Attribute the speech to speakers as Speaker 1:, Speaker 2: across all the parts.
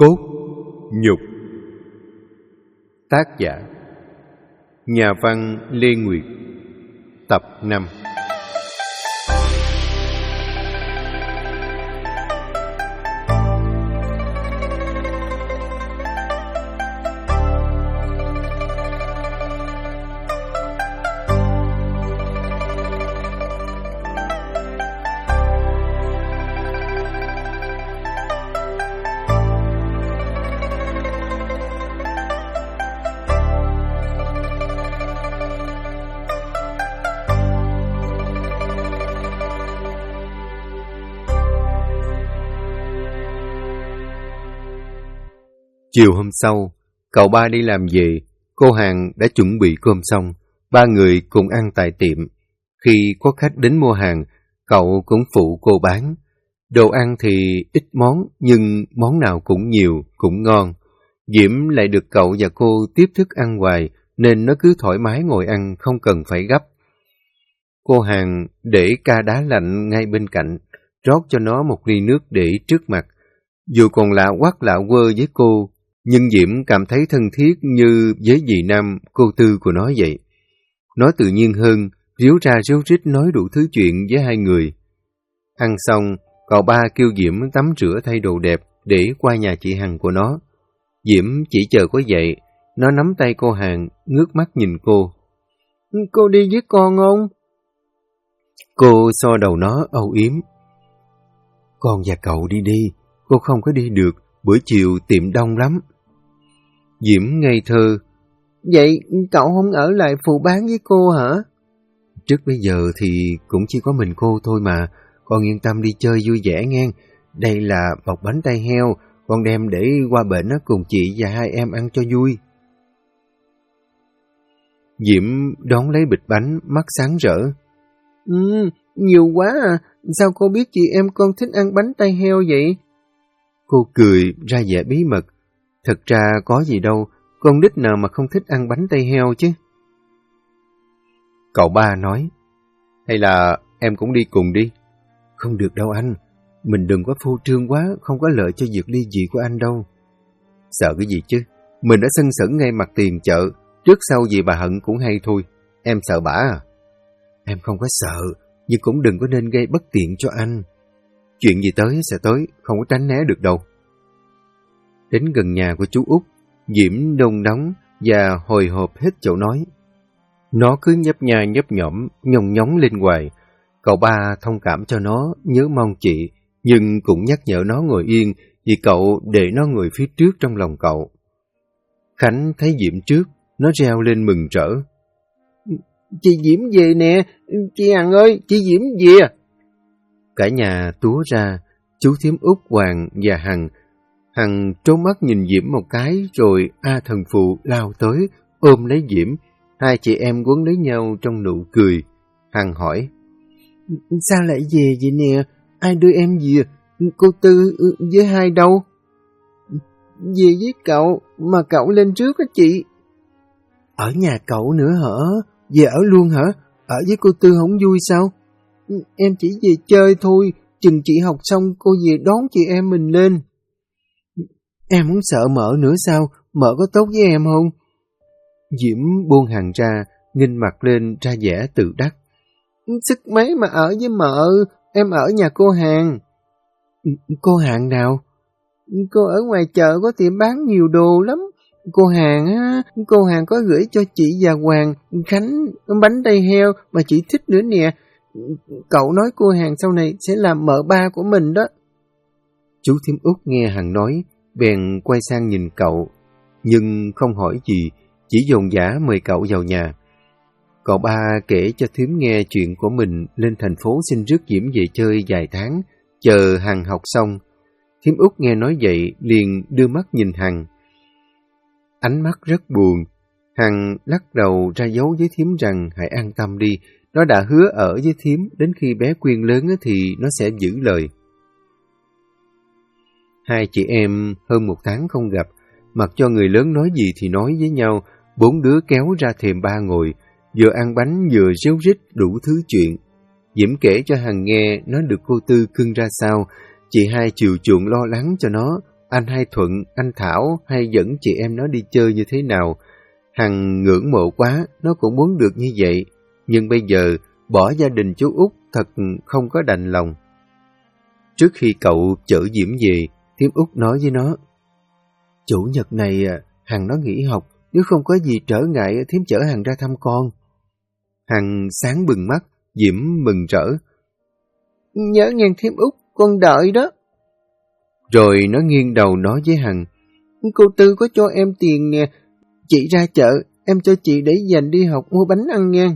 Speaker 1: Cốt nhục. Tác giả nhà văn Lê Nguyệt. Tập 5. Chiều hôm sau, cậu ba đi làm về, cô Hằng đã chuẩn bị cơm xong, ba người cùng ăn tại tiệm. Khi có khách đến mua hàng, cậu cũng phụ cô bán. Đồ ăn thì ít món, nhưng món nào cũng nhiều, cũng ngon. Diễm lại được cậu và cô tiếp thức ăn hoài, nên nó cứ thoải mái ngồi ăn, không cần phải gấp. Cô Hằng để ca đá lạnh ngay bên cạnh, rót cho nó một ly nước để trước mặt. Dù còn lạ quắc lạ quơ với cô, nhưng Diễm cảm thấy thân thiết như với dì Năm, cô Tư của nó vậy. Nó tự nhiên hơn, ríu ra ríu rít nói đủ thứ chuyện với hai người. Ăn xong, cậu ba kêu Diễm tắm rửa thay đồ đẹp để qua nhà chị Hằng của nó. Diễm chỉ chờ có vậy, nó nắm tay cô Hằng, ngước mắt nhìn cô. Cô đi với con không? Cô so đầu nó âu yếm. Con và cậu đi đi, cô không có đi được, bữa chiều tiệm đông lắm. Diễm ngây thơ. Vậy cậu không ở lại phụ bán với cô hả? Trước bây giờ thì cũng chỉ có mình cô thôi mà, con yên tâm đi chơi vui vẻ nghe. Đây là bọc bánh tay heo, con đem để qua bển cùng chị và hai em ăn cho vui. Diễm đón lấy bịch bánh, mắt sáng rỡ. Nhiều quá à, sao cô biết chị em con thích ăn bánh tay heo vậy? Cô cười ra vẻ bí mật. Thật ra có gì đâu, con nít nào mà không thích ăn bánh tay heo chứ. Cậu ba nói, hay là em cũng đi cùng đi. Không được đâu anh, mình đừng có phô trương quá, không có lợi cho việc ly dị của anh đâu. Sợ cái gì chứ, mình đã sân sẩn ngay mặt tiền chợ, trước sau gì bà Hận cũng hay thôi. Em sợ bả à? Em không có sợ, nhưng cũng đừng có nên gây bất tiện cho anh. Chuyện gì tới sẽ tới, không có tránh né được đâu. Đến gần nhà của chú Út, Diễm nôn nóng và hồi hộp hết chỗ nói. Nó cứ nhấp nha nhấp nhõm, nhông nhóng lên hoài. Cậu ba thông cảm cho nó, nhớ mong chị, nhưng cũng nhắc nhở nó ngồi yên vì cậu để nó ngồi phía trước trong lòng cậu. Khánh thấy Diễm trước, nó reo lên mừng rỡ. Chị Diễm về nè, chị Hằng ơi, chị Diễm về. Cả nhà túa ra, chú thím Út, Hoàng và Hằng. Hằng trốn mắt nhìn Diễm một cái rồi thần phụ lao tới, ôm lấy Diễm. Hai chị em quấn lấy nhau trong nụ cười. Hằng hỏi, sao lại về vậy nè? Ai đưa em về? Cô Tư với hai đâu? Về với cậu, mà cậu lên trước á chị. Ở nhà cậu nữa hả? Về ở luôn hả? Ở với cô Tư không vui sao? Em chỉ về chơi thôi, chừng chị học xong cô về đón chị em mình lên. Em không sợ mợ nữa sao? Mợ có tốt với em không? Diễm buông Hằng ra, nghinh mặt lên ra vẻ tự đắc. Sức mấy mà ở với mợ, em ở nhà cô Hằng. Cô Hằng nào? Cô ở ngoài chợ có tiệm bán nhiều đồ lắm. Cô Hằng á, cô Hằng có gửi cho chị và Hoàng, Khánh bánh tay heo mà chị thích nữa nè. Cậu nói cô Hằng sau này sẽ làm mợ ba của mình đó. Chú thím Út nghe Hằng nói, bèn quay sang nhìn cậu, nhưng không hỏi gì, chỉ dồn dã mời cậu vào nhà. Cậu ba kể cho thím nghe chuyện của mình lên thành phố xin rước Diễm về chơi vài tháng, chờ Hằng học xong. Thím Út nghe nói vậy, liền đưa mắt nhìn Hằng. Ánh mắt rất buồn. Hằng lắc đầu ra dấu với thím rằng hãy an tâm đi, nó đã hứa ở với thím, đến khi bé Quyên lớn thì nó sẽ giữ lời. Hai chị em hơn một tháng không gặp, mặc cho người lớn nói gì thì nói với nhau, bốn đứa kéo ra thềm ba ngồi, vừa ăn bánh vừa ríu rít đủ thứ chuyện. Diễm kể cho Hằng nghe nó được cô Tư cưng ra sao, chị hai chiều chuộng lo lắng cho nó, anh Hai Thuận, anh Thảo hay dẫn chị em nó đi chơi như thế nào. Hằng ngưỡng mộ quá, nó cũng muốn được như vậy. Nhưng bây giờ, bỏ gia đình chú Út thật không có đành lòng. Trước khi cậu chở Diễm về, Thím Út nói với nó: Chủ nhật này Hằng nó nghỉ học, nếu không có gì trở ngại Thím chở Hằng ra thăm con. Hằng sáng bừng mắt, Diễm mừng rỡ: Nhớ nghe Thím Út, con đợi đó. Rồi nó nghiêng đầu nói với Hằng: Cô Tư có cho em tiền nè, chị ra chợ, em cho chị để dành đi học mua bánh ăn nha.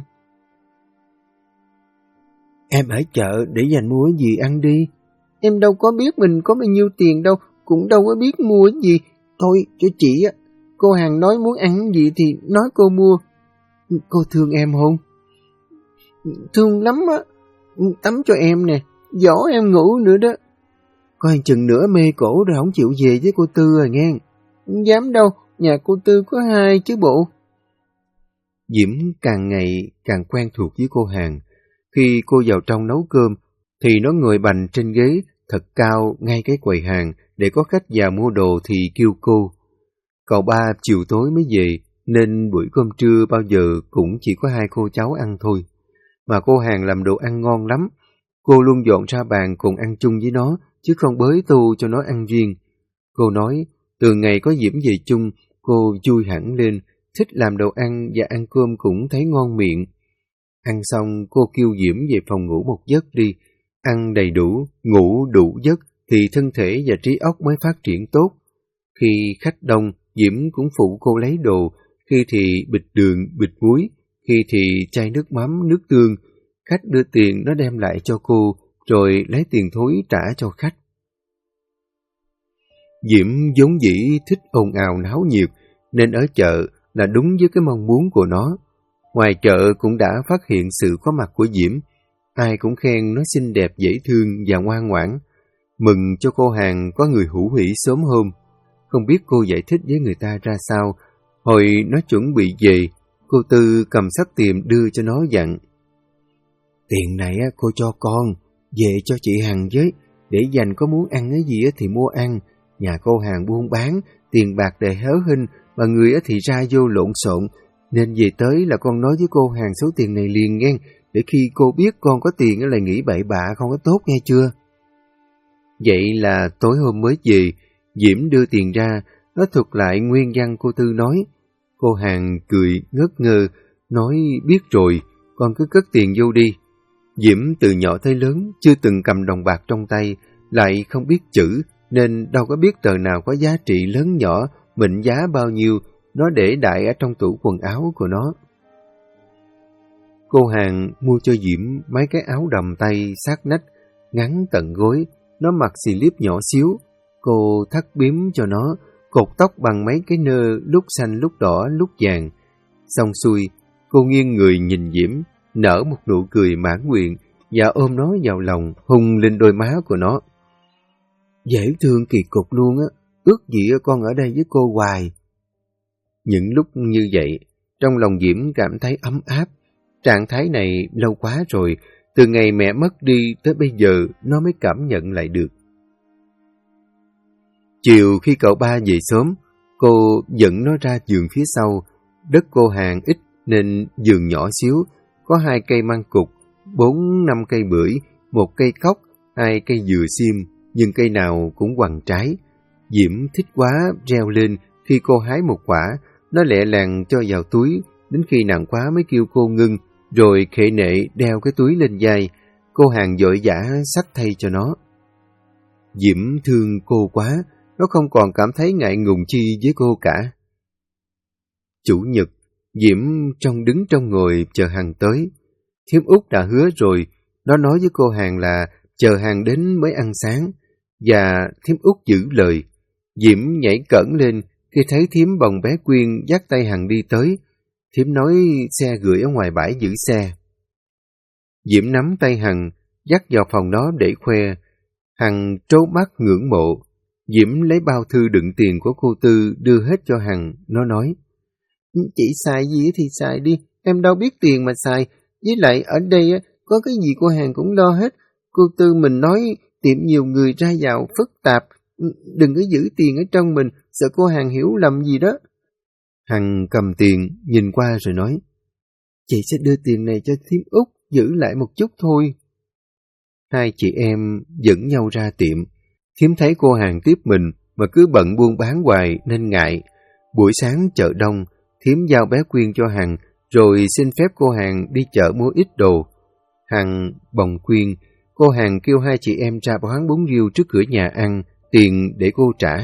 Speaker 1: Em ở chợ để dành mua gì ăn đi. Em đâu có biết mình có bao nhiêu tiền đâu, cũng đâu có biết mua gì. Thôi cho chị á, cô Hằng nói muốn ăn gì thì nói cô mua. Cô thương em không? Thương lắm á, tắm cho em nè, dỗ em ngủ nữa đó. Coi chừng nữa mê cổ rồi không chịu về với cô Tư rồi nghe. Không dám đâu, nhà cô Tư có hai chứ bộ. Diễm càng ngày càng quen thuộc với cô Hằng. Khi cô vào trong nấu cơm, thì nó ngồi bành trên ghế thật cao ngay cái quầy hàng, để có khách vào mua đồ thì kêu cô. Cậu ba chiều tối mới về, nên buổi cơm trưa bao giờ cũng chỉ có hai cô cháu ăn thôi. Mà cô Hằng làm đồ ăn ngon lắm. Cô luôn dọn ra bàn cùng ăn chung với nó, chứ không bới tô cho nó ăn riêng. Cô nói, từ ngày có Diễm về chung, cô vui hẳn lên, thích làm đồ ăn và ăn cơm cũng thấy ngon miệng. Ăn xong, cô kêu Diễm về phòng ngủ một giấc đi. Ăn đầy đủ, ngủ đủ giấc, thì thân thể và trí óc mới phát triển tốt. Khi khách đông, Diễm cũng phụ cô lấy đồ, khi thì bịch đường, bịch muối, khi thì chai nước mắm, nước tương. Khách đưa tiền nó đem lại cho cô, rồi lấy tiền thối trả cho khách. Diễm vốn dĩ thích ồn ào náo nhiệt, nên ở chợ là đúng với cái mong muốn của nó. Ngoài chợ cũng đã phát hiện sự có mặt của Diễm. Ai cũng khen nó xinh đẹp, dễ thương và ngoan ngoãn. Mừng cho cô Hằng có người hữu hỷ sớm hôm. Không biết cô giải thích với người ta ra sao. Hồi nó chuẩn bị về, cô Tư cầm sắp tiền đưa cho nó dặn: Tiền này cô cho con, về cho chị Hằng với, để dành có muốn ăn cái gì thì mua ăn. Nhà cô Hằng buôn bán, tiền bạc đầy hớ hinh, mà người thì ra vô lộn xộn, nên về tới là con nói với cô Hằng số tiền này liền nghe, để khi cô biết con có tiền lại nghĩ bậy bạ không có tốt nghe chưa. Vậy là tối hôm mới về, Diễm đưa tiền ra, nó thuật lại nguyên văn cô Tư nói. Cô Hằng cười ngất ngơ, nói biết rồi, con cứ cất tiền vô đi. Diễm từ nhỏ tới lớn chưa từng cầm đồng bạc trong tay, lại không biết chữ, nên đâu có biết tờ nào có giá trị lớn nhỏ, mệnh giá bao nhiêu, nó để đại ở trong tủ quần áo của nó. Cô Hằng mua cho Diễm mấy cái áo đầm tay sát nách, ngắn tận gối, nó mặc xì líp nhỏ xíu. Cô thắt bím cho nó, cột tóc bằng mấy cái nơ lúc xanh lúc đỏ lúc vàng. Xong xuôi, cô nghiêng người nhìn Diễm, nở một nụ cười mãn nguyện và ôm nó vào lòng, hôn lên đôi má của nó. Dễ thương kỳ cục luôn á, ước gì con ở đây với cô hoài. Những lúc như vậy, trong lòng Diễm cảm thấy ấm áp. Trạng thái này lâu quá rồi, từ ngày mẹ mất đi tới bây giờ nó mới cảm nhận lại được. Chiều khi cậu ba về sớm, cô dẫn nó ra vườn phía sau. Đất cô Hằng ít nên vườn nhỏ xíu, có 2 cây măng cụt, 4-5 cây bưởi, 1 cây cóc, 2 cây dừa xiêm, nhưng cây nào cũng quằn trái. Diễm thích quá reo lên khi cô hái một quả, nó lẹ làng cho vào túi, đến khi nặng quá mới kêu cô ngưng, rồi khệ nệ đeo cái túi lên vai. Cô Hằng vội vã xách thay cho nó. Diễm thương cô quá, nó không còn cảm thấy ngại ngùng chi với cô cả. Chủ nhật, Diễm đứng trong ngồi chờ Hằng tới. Thím Út đã hứa rồi, nó nói với cô Hằng là chờ Hằng đến mới ăn sáng, và thím Út giữ lời. Diễm nhảy cẫng lên khi thấy thím bồng bé Quyên dắt tay Hằng đi tới. Thím nói xe gửi ở ngoài bãi giữ xe. Diễm nắm tay Hằng, dắt vào phòng nó để khoe. Hằng trố mắt ngưỡng mộ. Diễm lấy bao thư đựng tiền của cô Tư đưa hết cho Hằng. Nó nói: Chị xài gì thì xài đi, em đâu biết tiền mà xài. Với lại ở đây có cái gì cô Hằng cũng lo hết. Cô Tư mình nói tiệm nhiều người ra vào phức tạp, Đừng có giữ tiền ở trong mình, sợ cô Hằng hiểu lầm gì đó. Hằng cầm tiền, nhìn qua rồi nói, chị sẽ đưa tiền này cho thím Út, giữ lại một chút thôi. Hai chị em dẫn nhau ra tiệm. Thím thấy cô Hằng tiếp mình mà cứ bận buôn bán hoài nên ngại. Buổi sáng chợ đông, thím giao bé Quyên cho Hằng, rồi xin phép cô Hằng đi chợ mua ít đồ. Hằng bồng Quyên, cô Hằng kêu hai chị em ra quán bún riêu trước cửa nhà ăn, tiền để cô trả.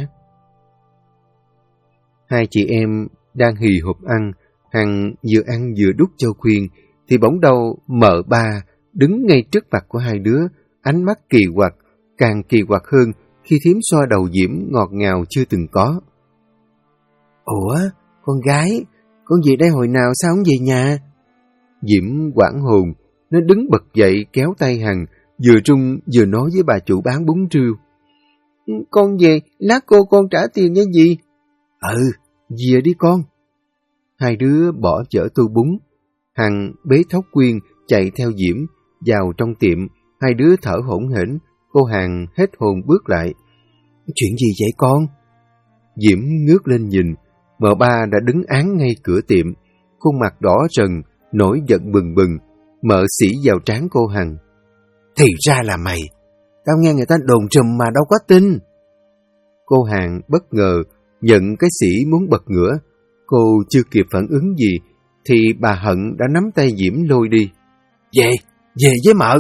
Speaker 1: Hai chị em đang hì hục ăn, Hằng vừa ăn vừa đút cho Quyên, thì bỗng đâu mợ ba đứng ngay trước mặt của hai đứa, ánh mắt kỳ quặc, càng kỳ quặc hơn khi thím xoa đầu Diễm ngọt ngào chưa từng có. Ủa, con gái, con về đây hồi nào sao không về nhà? Diễm hoảng hồn, nó đứng bật dậy kéo tay Hằng, vừa run vừa nói với bà chủ bán bún riêu. Con về, lát cô con trả tiền nha dì. Về đi con. Hai đứa bỏ chở tô bún. Hằng bế thóc Quyên chạy theo Diễm vào trong tiệm. Hai đứa thở hổn hển. Cô Hằng hết hồn bước lại. Chuyện gì vậy con? Diễm ngước lên nhìn. Mợ ba đã đứng án ngay cửa tiệm. Khuôn mặt đỏ rần, nổi giận bừng bừng. Mợ xỉ vào trán cô Hằng. Thì ra là mày. Tao nghe người ta đồn trùm mà đâu có tin. Cô Hằng bất ngờ nhận cái xỉ muốn bật ngửa. Cô chưa kịp phản ứng gì thì bà Hận đã nắm tay Diễm lôi đi. Về với mợ.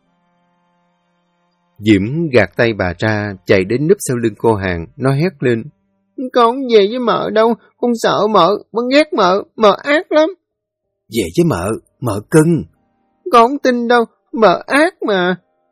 Speaker 1: Diễm gạt tay bà ra, chạy đến núp sau lưng cô Hằng, nó hét lên. Con không về với mợ đâu, con sợ mợ, con ghét mợ ác lắm. Về với mợ cưng. Con không tin đâu, mợ ác mà.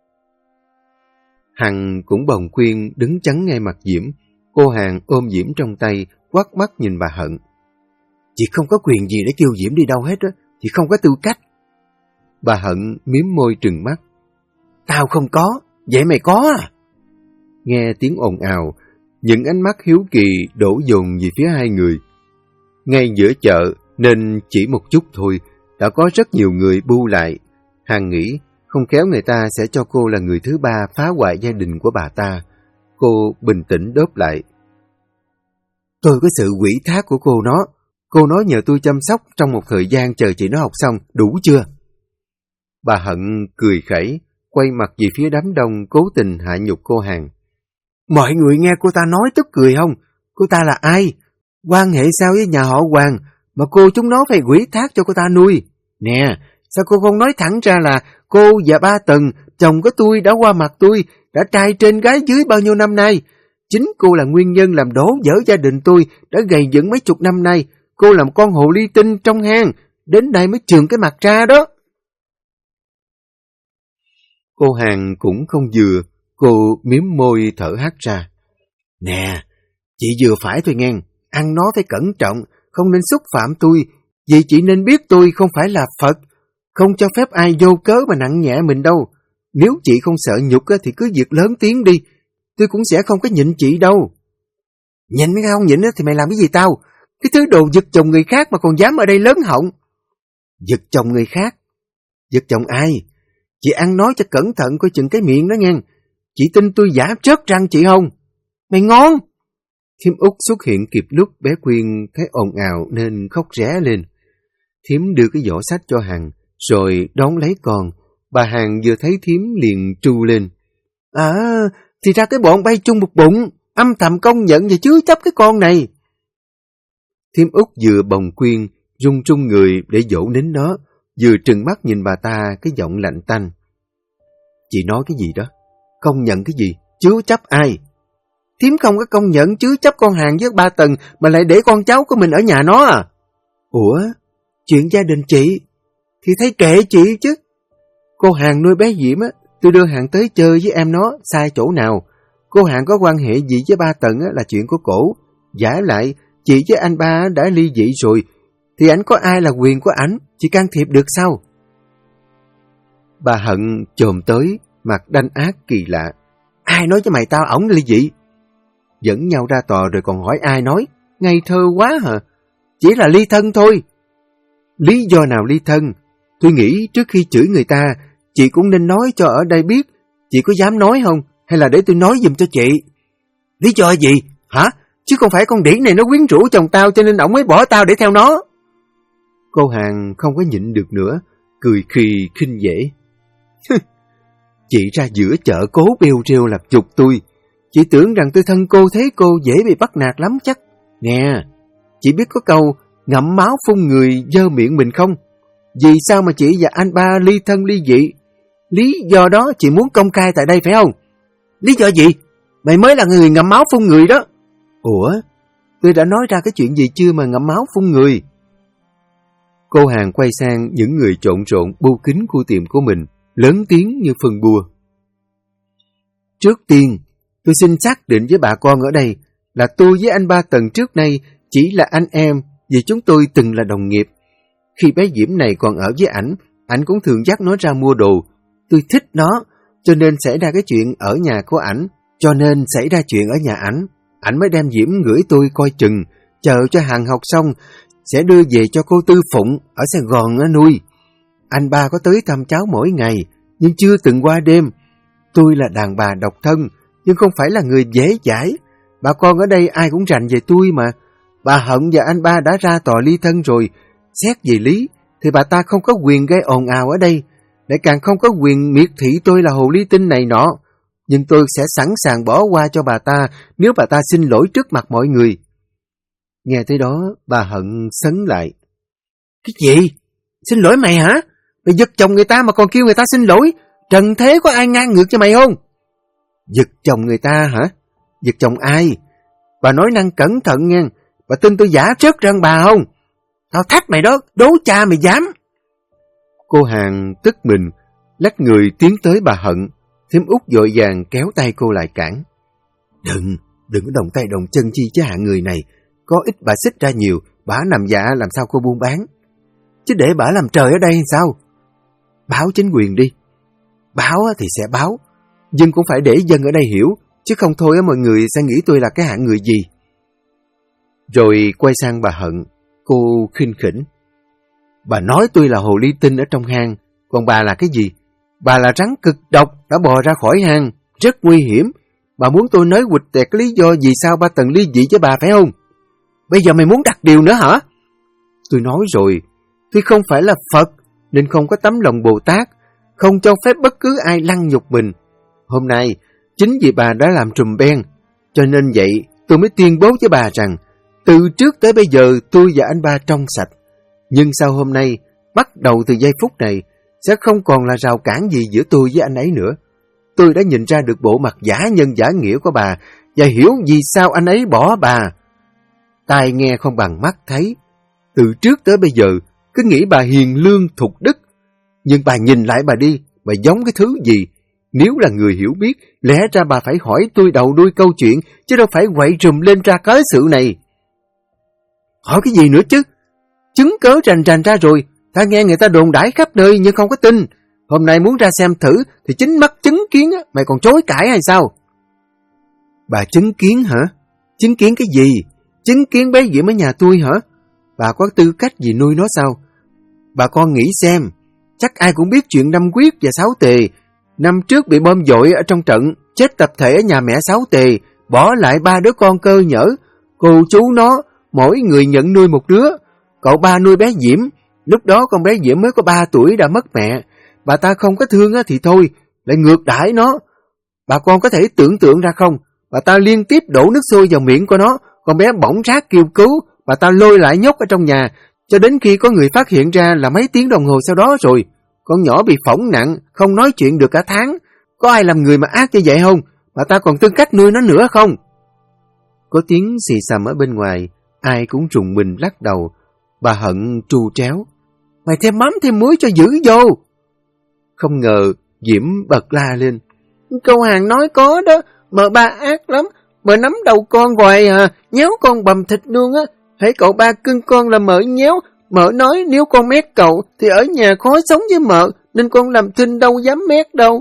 Speaker 1: Hằng cũng bồng Quyên đứng chắn ngay mặt Diễm. Cô Hằng ôm Diễm trong tay, quắt mắt nhìn bà Hận. Chị không có quyền gì để kêu Diễm đi đâu hết á, chị không có tư cách. Bà Hận miếm môi trừng mắt. Tao không có, vậy mày có à? Nghe tiếng ồn ào, những ánh mắt hiếu kỳ đổ dồn về phía hai người. Ngay giữa chợ nên chỉ một chút thôi, đã có rất nhiều người bu lại. Hằng nghĩ không khéo người ta sẽ cho cô là người thứ ba phá hoại gia đình của bà ta. Cô bình tĩnh đáp lại. Tôi có sự ủy thác của cô nó. Cô nói nhờ tôi chăm sóc trong một thời gian chờ chị nó học xong, đủ chưa? Bà Hận cười khẩy, quay mặt về phía đám đông cố tình hạ nhục cô Hằng. Mọi người nghe cô ta nói tức cười không? Cô ta là ai? Quan hệ sao với nhà họ Hoàng mà cô chúng nó phải ủy thác cho cô ta nuôi? Nè, sao cô không nói thẳng ra là cô và ba Tần, chồng của tôi đã qua mặt tôi, đã trai trên gái dưới bao nhiêu năm nay? Chính cô là nguyên nhân làm đổ vỡ gia đình tôi, đã gầy dựng mấy chục năm nay. Cô là một con hồ ly tinh trong hang, đến đây mới trườn cái mặt ra đó. Cô Hằng cũng không vừa, cô miếm môi thở hắt ra. Nè, chị vừa phải thôi nghe, ăn nó phải cẩn trọng, không nên xúc phạm tôi, vì chị nên biết tôi không phải là Phật, không cho phép ai vô cớ mà nặng nhẹ mình đâu. Nếu chị không sợ nhục thì cứ việc lớn tiếng đi, tôi cũng sẽ không có nhịn chị đâu. Nhịn hay không nhịn thì mày làm cái gì tao? Cái thứ đồ giật chồng người khác mà còn dám ở đây lớn họng. Giật chồng người khác? Giật chồng ai? Chị ăn nói cho cẩn thận coi chừng cái miệng đó nghe. Chị tin tôi giả trớt răng chị không? Mày ngon! Thím Út xuất hiện kịp lúc bé Quyên thấy ồn ào nên khóc ré lên. Thím đưa cái giỏ sách cho Hằng, rồi đón lấy con. Bà Hằng vừa thấy thím liền tru lên. Thì ra cái bọn bay chung một bụng, âm thầm công nhận và chứa chấp cái con này. Thím Út vừa bồng Quyên, run run người để dỗ nín nó, vừa trừng mắt nhìn bà ta cái giọng lạnh tanh. Chị nói cái gì đó? Công nhận cái gì? Chứa chấp ai? Thím không có công nhận chứa chấp con Hằng với ba Tần mà lại để con cháu của mình ở nhà nó à? Ủa? Chuyện gia đình chị thì thấy kệ chị chứ. Cô Hằng nuôi bé Diễm á, tôi đưa Hằng tới chơi với em nó, sai chỗ nào? Cô Hằng có quan hệ gì với ba Tần á là chuyện của cổ. Giả lại, chị với anh ba đã ly dị rồi, thì ảnh có ai là quyền của ảnh, chị can thiệp được sao? Bà Hận chồm tới, mặt đanh ác kỳ lạ. Ai nói cho mày tao ổng ly dị? Dẫn nhau ra tòa rồi còn hỏi ai nói? Ngây thơ quá hả? Chỉ là ly thân thôi. Lý do nào ly thân? Tôi nghĩ trước khi chửi người ta, chị cũng nên nói cho ở đây biết. Chị có dám nói không? Hay là để tôi nói giùm cho chị? Lý do gì? Hả? Chứ không phải con đĩ này nó quyến rũ chồng tao cho nên ổng mới bỏ tao để theo nó. Cô Hằng không có nhịn được nữa, cười khì khinh dễ. Chị ra giữa chợ cố bêu rêu làm nhục tôi. Chị tưởng rằng tôi thân cô thế cô dễ bị bắt nạt lắm chắc. Nè, chị biết có câu ngậm máu phun người dơ miệng mình không? Vì sao mà chị và anh ba ly thân ly dị? Lý do đó chị muốn công khai tại đây phải không? Lý do gì? Mày mới là người ngậm máu phun người đó. Ủa? Tôi đã nói ra cái chuyện gì chưa mà ngậm máu phun người? Cô Hằng quay sang những người trộn rộn bưu kính của tiệm của mình, lớn tiếng như phân bua. Trước tiên, tôi xin xác định với bà con ở đây là tôi với anh ba Tần trước nay chỉ là anh em vì chúng tôi từng là đồng nghiệp. Khi bé Diễm này còn ở với ảnh cũng thường dắt nó ra mua đồ. Tôi thích nó, cho nên xảy ra cái chuyện ở nhà của ảnh, ảnh mới đem Diễm gửi tôi coi chừng, chờ cho Hằng học xong, sẽ đưa về cho cô Tư Phụng ở Sài Gòn nuôi. Anh ba có tới thăm cháu mỗi ngày, nhưng chưa từng qua đêm. Tôi là đàn bà độc thân, nhưng không phải là người dễ dãi. Bà con ở đây ai cũng rành về tôi mà. Bà Hận và anh ba đã ra tòa ly thân rồi. Xét về lý, thì bà ta không có quyền gây ồn ào ở đây, lại càng không có quyền miệt thị tôi là hồ ly tinh này nọ. Nhưng tôi sẽ sẵn sàng bỏ qua cho bà ta nếu bà ta xin lỗi trước mặt mọi người. Nghe tới đó, bà Hận sấn lại. Cái gì? Xin lỗi mày hả? Mày giật chồng người ta mà còn kêu người ta xin lỗi? Trần thế có ai ngang ngược cho mày không? Giật chồng người ta hả? Giật chồng ai? Bà nói năng cẩn thận nha. Bà tin tôi giả trớt răng bà không? Tao thách mày đó, đố cha mày dám. Cô Hằng tức mình, lách người tiến tới bà Hận. Thím Út vội vàng kéo tay cô lại cản. Đừng có động tay động chân chi chứ hạng người này. Có ít bà xích ra nhiều, bả nằm dạ làm sao cô buôn bán. Chứ để bả làm trời ở đây sao? Báo chính quyền đi. Báo thì sẽ báo, nhưng cũng phải để dân ở đây hiểu, chứ không thôi mọi người sẽ nghĩ tôi là cái hạng người gì. Rồi quay sang bà Hận, cô khinh khỉnh. Bà nói tôi là hồ ly tinh ở trong hang, còn bà là cái gì? Bà là rắn cực độc đã bò ra khỏi hang, rất nguy hiểm. Bà muốn tôi nói quịch tẹt cái lý do vì sao ba Tần ly dị với bà phải không? Bây giờ mày muốn đặt điều nữa hả? Tôi nói rồi, tôi không phải là Phật, nên không có tấm lòng Bồ Tát, không cho phép bất cứ ai lăng nhục mình. Hôm nay, chính vì bà đã làm trùm beng, cho nên vậy tôi mới tuyên bố với bà rằng, từ trước tới bây giờ tôi và anh ba trong sạch. Nhưng sau hôm nay, bắt đầu từ giây phút này, sẽ không còn là rào cản gì giữa tôi với anh ấy nữa. Tôi đã nhìn ra được bộ mặt giả nhân giả nghĩa của bà, và hiểu vì sao anh ấy bỏ bà. Tai nghe không bằng mắt thấy. Từ trước tới bây giờ, cứ nghĩ bà hiền lương thục đức. Nhưng bà nhìn lại bà đi, bà giống cái thứ gì? Nếu là người hiểu biết, lẽ ra bà phải hỏi tôi đầu đuôi câu chuyện, chứ đâu phải quậy rùm lên ra cớ sự này. Hỏi cái gì nữa chứ? Chứng cớ rành ra rồi, ta nghe người ta đồn đãi khắp nơi nhưng không có tin. Hôm nay muốn ra xem thử thì chính mắt chứng kiến, mày còn chối cãi hay sao? Bà chứng kiến hả? Chứng kiến cái gì? Chứng kiến bé Diễm ở nhà tôi hả? Bà có tư cách gì nuôi nó sao? Bà con nghĩ xem, chắc ai cũng biết chuyện Năm Quyết và Sáu Tề. Năm trước bị bom dội ở trong trận, chết tập thể ở nhà mẹ Sáu Tề, bỏ lại 3 đứa con cơ nhở. Cô chú nó, mỗi người nhận nuôi một đứa. Cậu ba nuôi bé Diễm, lúc đó con bé Diễm mới có 3 tuổi đã mất mẹ. Bà ta không có thương thì thôi, lại ngược đãi nó. Bà con có thể tưởng tượng ra không? Bà ta liên tiếp đổ nước sôi vào miệng của nó, con bé bỗng rát kêu cứu, bà ta lôi lại nhốt ở trong nhà, cho đến khi có người phát hiện ra là mấy tiếng đồng hồ sau đó rồi. Con nhỏ bị phỏng nặng, không nói chuyện được cả tháng. Có ai làm người mà ác như vậy không? Bà ta còn tư cách nuôi nó nữa không? Có tiếng xì xầm ở bên ngoài, ai cũng trùng mình lắc đầu. Bà Hận trù tréo. Mày thêm mắm thêm muối cho dữ vô. Không ngờ Diễm bật la lên. Câu Hằng nói có đó, mà ba ác lắm. Mà nắm đầu con hoài nhéo con bầm thịt luôn á. Hãy cậu ba cưng con là mợ nhéo. Mợ nói nếu con mét cậu thì ở nhà khó sống với mợ, nên con làm thinh đâu dám mét đâu.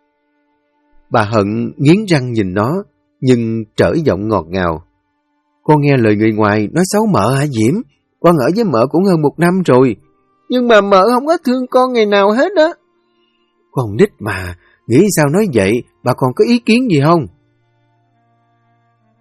Speaker 1: Bà Hận nghiến răng nhìn nó, nhưng trở giọng ngọt ngào. Con nghe lời người ngoài nói xấu mợ hả Diễm? Con ở với mợ cũng hơn 1 năm rồi. Nhưng mà mợ không có thương con ngày nào hết á. Con nít mà, nghĩ sao nói vậy, bà còn có ý kiến gì không?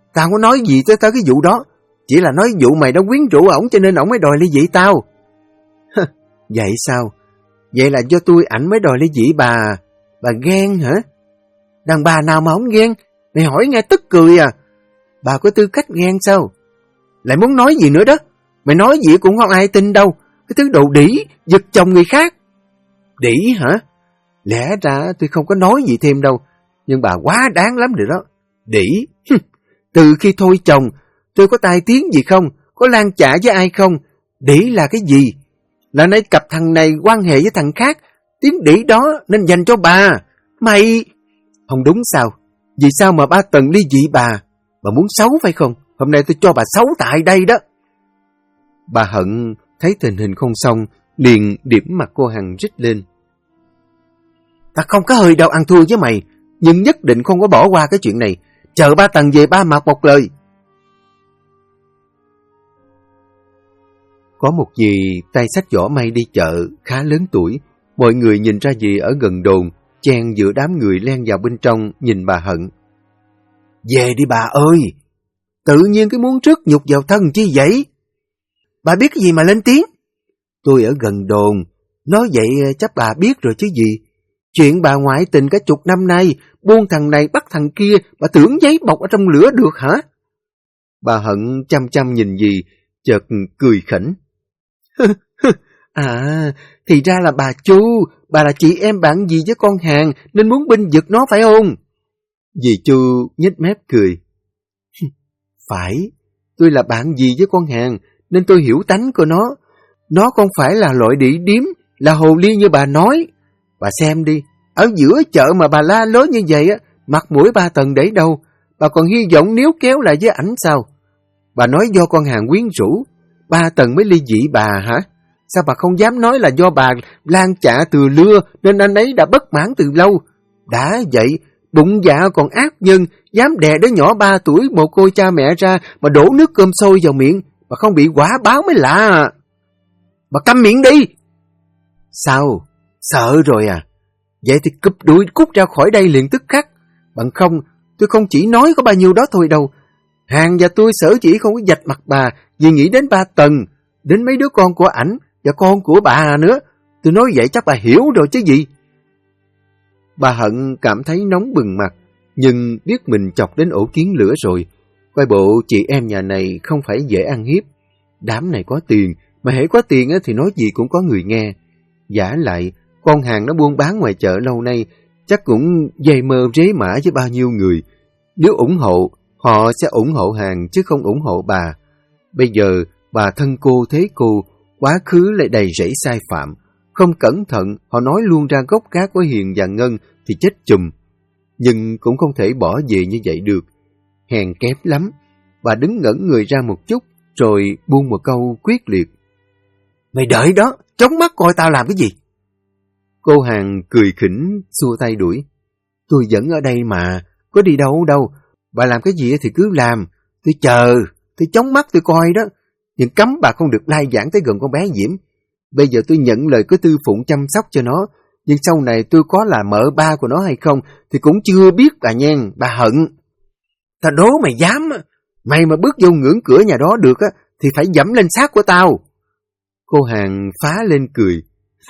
Speaker 1: Tao có nói gì tới cái vụ đó. Chỉ là nói vụ mày đã quyến rũ ổng cho nên ổng mới đòi ly dị tao. Vậy sao? Vậy là do tôi ảnh mới đòi ly dị bà. Bà ghen hả? Đàn bà nào mà không ghen? Mày hỏi nghe tức cười à. Bà có tư cách ghen sao? Lại muốn nói gì nữa đó? Mày nói gì cũng không ai tin đâu. Cái thứ đồ đĩ, giật chồng người khác. Đĩ hả? Lẽ ra tôi không có nói gì thêm đâu. Nhưng bà quá đáng lắm rồi đó. Đĩ? Từ khi thôi chồng, tôi có tai tiếng gì không? Có lan chạ với ai không? Đĩ là cái gì? Là nay cặp thằng này quan hệ với thằng khác. Tiếng đĩ đó nên dành cho bà. Mày... Không đúng sao? Vì sao mà ba Tần ly dị bà? Bà muốn xấu phải không? Hôm nay tôi cho bà xấu tại đây đó. Bà Hận thấy tình hình không xong, liền điểm mặt cô Hằng rít lên. Ta không có hơi đâu ăn thua với mày, nhưng nhất định không có bỏ qua cái chuyện này. Chờ ba Tần về ba mặt một lời. Có một dì tay xách giỏ may đi chợ, khá lớn tuổi. Mọi người nhìn ra dì ở gần đồn, chen giữa đám người len vào bên trong nhìn bà Hận. Về đi bà ơi! Tự nhiên cái muốn rước nhục vào thân chi vậy? Bà biết cái gì mà lên tiếng? Tôi ở gần đồn, nói vậy chắc bà biết rồi chứ gì. Chuyện bà ngoại tình cả chục năm nay, buông thằng này bắt thằng kia, bà tưởng giấy bọc ở trong lửa được hả? Bà Hận chăm chăm nhìn dì, chợt cười khỉnh. À, thì ra là bà Chu, bà là chị em bạn gì với con Hàn nên muốn binh vực nó phải không? Dì Chu nhếch mép cười. Phải, tôi là bạn gì với con Hàn nên tôi hiểu tánh của nó. Nó không phải là loại đĩ điếm, là hồ ly như bà nói. Bà xem đi, ở giữa chợ mà bà la lối như vậy á, mặt mũi ba Tần để đâu? Bà còn hy vọng níu kéo lại với ảnh sao? Bà nói do con Hàn quyến rũ, ba Tần mới ly dị bà hả? Sao bà không dám nói là do bà lan chạ từ lưa nên anh ấy đã bất mãn từ lâu? Đã vậy, bụng dạ còn ác nhân, dám đè đứa nhỏ 3 tuổi mồ côi cha mẹ ra mà đổ nước cơm sôi vào miệng, mà không bị quả báo mới lạ à. Bà câm miệng đi! Sao? Sợ rồi à? Vậy thì cụp đuổi cút ra khỏi đây liền tức khắc. Bằng không, tôi không chỉ nói có bao nhiêu đó thôi đâu. Hàn và tôi sở chỉ không có vạch mặt bà vì nghĩ đến ba Tần, đến mấy đứa con của ảnh và con của bà nữa. Tôi nói vậy chắc bà hiểu rồi chứ gì. Bà Hận cảm thấy nóng bừng mặt, nhưng biết mình chọc đến ổ kiến lửa rồi. Coi bộ chị em nhà này không phải dễ ăn hiếp. Đám này có tiền, mà hễ có tiền thì nói gì cũng có người nghe. Giả lại, con Hàn nó buôn bán ngoài chợ lâu nay, chắc cũng dây mơ rế mã với bao nhiêu người. Nếu ủng hộ, họ sẽ ủng hộ Hàn chứ không ủng hộ bà. Bây giờ, bà thân cô thế cô, quá khứ lại đầy rẫy sai phạm. Không cẩn thận, họ nói luôn ra gốc gác của Hiền và Ngân thì chết chùm. Nhưng cũng không thể bỏ về như vậy được. Hèn kém lắm. Bà đứng ngẩn người ra một chút, rồi buông một câu quyết liệt. Mày đợi đó, chống mắt coi tao làm cái gì. Cô Hàn cười khỉnh, xua tay đuổi. Tôi vẫn ở đây mà, có đi đâu đâu. Bà làm cái gì thì cứ làm. Tôi chờ, tôi chống mắt tôi coi đó. Nhưng cấm bà không được lai giảng tới gần con bé Diễm. Bây giờ tôi nhận lời có Tư Phụng chăm sóc cho nó. Nhưng sau này tôi có là mợ ba của nó hay không thì cũng chưa biết bà nhen, bà Hận. Tao đố mày dám, mày mà bước vô ngưỡng cửa nhà đó được thì phải dẫm lên xác của tao. Cô Hàn phá lên cười.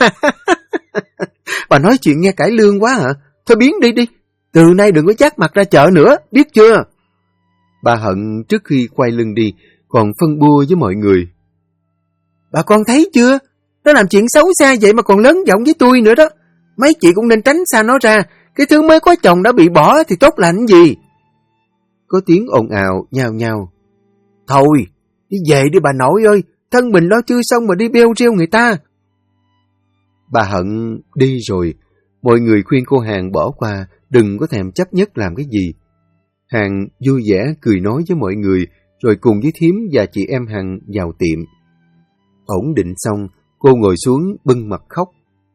Speaker 1: Bà nói chuyện nghe cải lương quá hả? Thôi biến đi đi. Từ nay đừng có chát mặt ra chợ nữa, biết chưa? Bà Hận trước khi quay lưng đi còn phân bua với mọi người. Bà con thấy chưa? Nó làm chuyện xấu xa vậy mà còn lớn giọng với tôi nữa đó. Mấy chị cũng nên tránh xa nó ra. Cái thứ mới có chồng đã bị bỏ thì tốt lành gì? Có tiếng ồn ào nhao nhao. Thôi, đi về đi bà nội ơi. Thân mình lo chưa xong mà đi bêu rêu người ta. Bà Hận đi rồi. Mọi người khuyên cô Hàn bỏ qua, đừng có thèm chấp nhất làm cái gì. Hàn vui vẻ cười nói với mọi người, rồi cùng với thím và chị em Hằng vào tiệm. Ổn định xong, cô ngồi xuống bưng mặt khóc.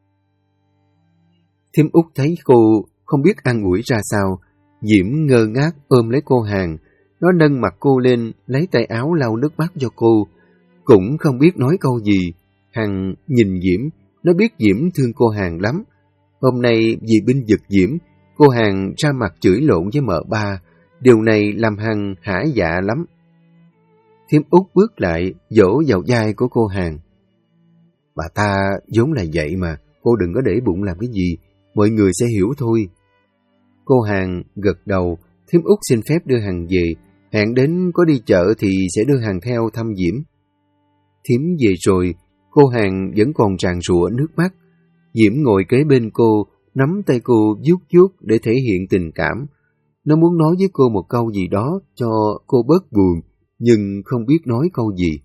Speaker 1: Thím Út thấy cô không biết an ủi ra sao, Diễm ngơ ngác ôm lấy cô Hàn. Nó nâng mặt cô lên, lấy tay áo lau nước mắt cho cô. Cũng không biết nói câu gì. Hằng nhìn Diễm, nó biết Diễm thương cô Hàn lắm. Hôm nay vì binh vực Diễm, cô Hàn ra mặt chửi lộn với mợ ba. Điều này làm Hằng hả dạ lắm. Thím Út bước lại, vỗ vào vai của cô Hằng. Bà ta vốn là vậy mà, cô đừng có để bụng làm cái gì, mọi người sẽ hiểu thôi. Cô Hằng gật đầu, thím Út xin phép đưa Hằng về, hẹn đến có đi chợ thì sẽ đưa Hằng theo thăm Diễm. Thím về rồi, cô Hằng vẫn còn ràn rụa nước mắt. Diễm ngồi kế bên cô, nắm tay cô vuốt vuốt để thể hiện tình cảm. Nó muốn nói với cô một câu gì đó cho cô bớt buồn, nhưng không biết nói câu gì.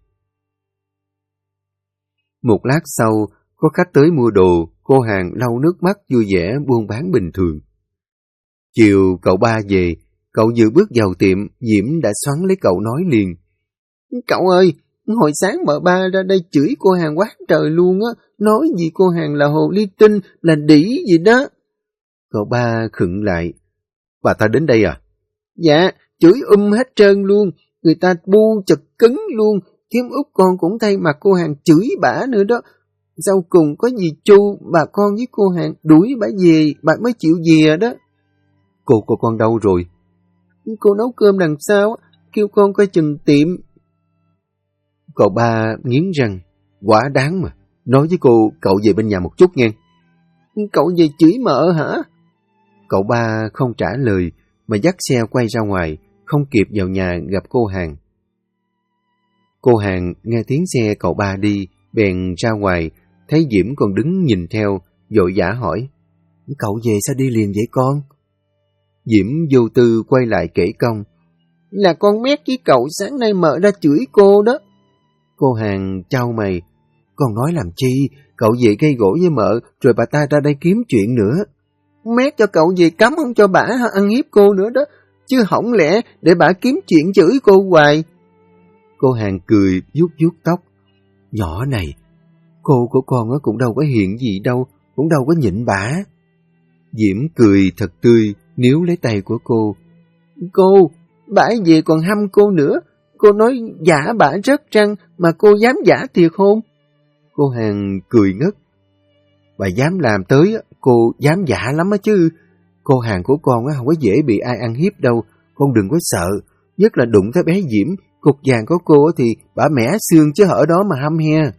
Speaker 1: Một lát sau, có khách tới mua đồ, cô Hằng lau nước mắt vui vẻ buôn bán bình thường. Chiều cậu Ba về, cậu vừa bước vào tiệm, Diễm đã xoắn lấy cậu nói liền. Cậu ơi, hồi sáng mợ Ba ra đây chửi cô Hằng quá trời luôn á, nói gì cô Hằng là hồ ly tinh, là đĩ gì đó. Cậu Ba khựng lại. Bà ta đến đây à? Dạ, chửi hết trơn luôn, người ta bu chật cứng luôn, thím Út con cũng thay mặt cô Hằng chửi bả nữa đó. Sau cùng có gì Chu, bà con với cô Hằng đuổi bả về, bà mới chịu về đó. Cô con đâu rồi? Cô nấu cơm đằng sau, kêu con coi chừng tiệm. Cậu Ba nghiến răng, quả đáng mà, nói với cô cậu về bên nhà một chút nghe. Cậu về chửi mợ hả? Cậu Ba không trả lời, mà dắt xe quay ra ngoài, không kịp vào nhà gặp cô Hằng. Cô Hằng nghe tiếng xe cậu Ba đi, bèn ra ngoài, thấy Diễm còn đứng nhìn theo, vội vã hỏi. Cậu về sao đi liền vậy con? Diễm vô tư quay lại kể công. Là con mét với cậu sáng nay mợ ra chửi cô đó. Cô Hằng chau mày. Con nói làm chi, cậu về gây gỗ với mợ, rồi bà ta ra đây kiếm chuyện nữa. Mét cho cậu về cấm không cho bả ăn hiếp cô nữa đó, chứ hổng lẽ để bả kiếm chuyện chửi cô hoài. Cô Hằng cười vuốt vuốt tóc. Nhỏ này, cô của con cũng đâu có hiền gì đâu, cũng đâu có nhịn bả. Diễm cười thật tươi, níu lấy tay của cô. Cô, bả về còn hăm cô nữa, cô nói giả bả rớt răng mà cô dám giả thiệt không? Cô Hằng cười ngất. Bà dám làm tới, cô dám giả lắm á chứ. Cô Hằng của con không có dễ bị ai ăn hiếp đâu, con đừng có sợ. Nhất là đụng tới bé Diễm, cục vàng của cô thì bả mẻ xương chứ hở đó mà hăm he.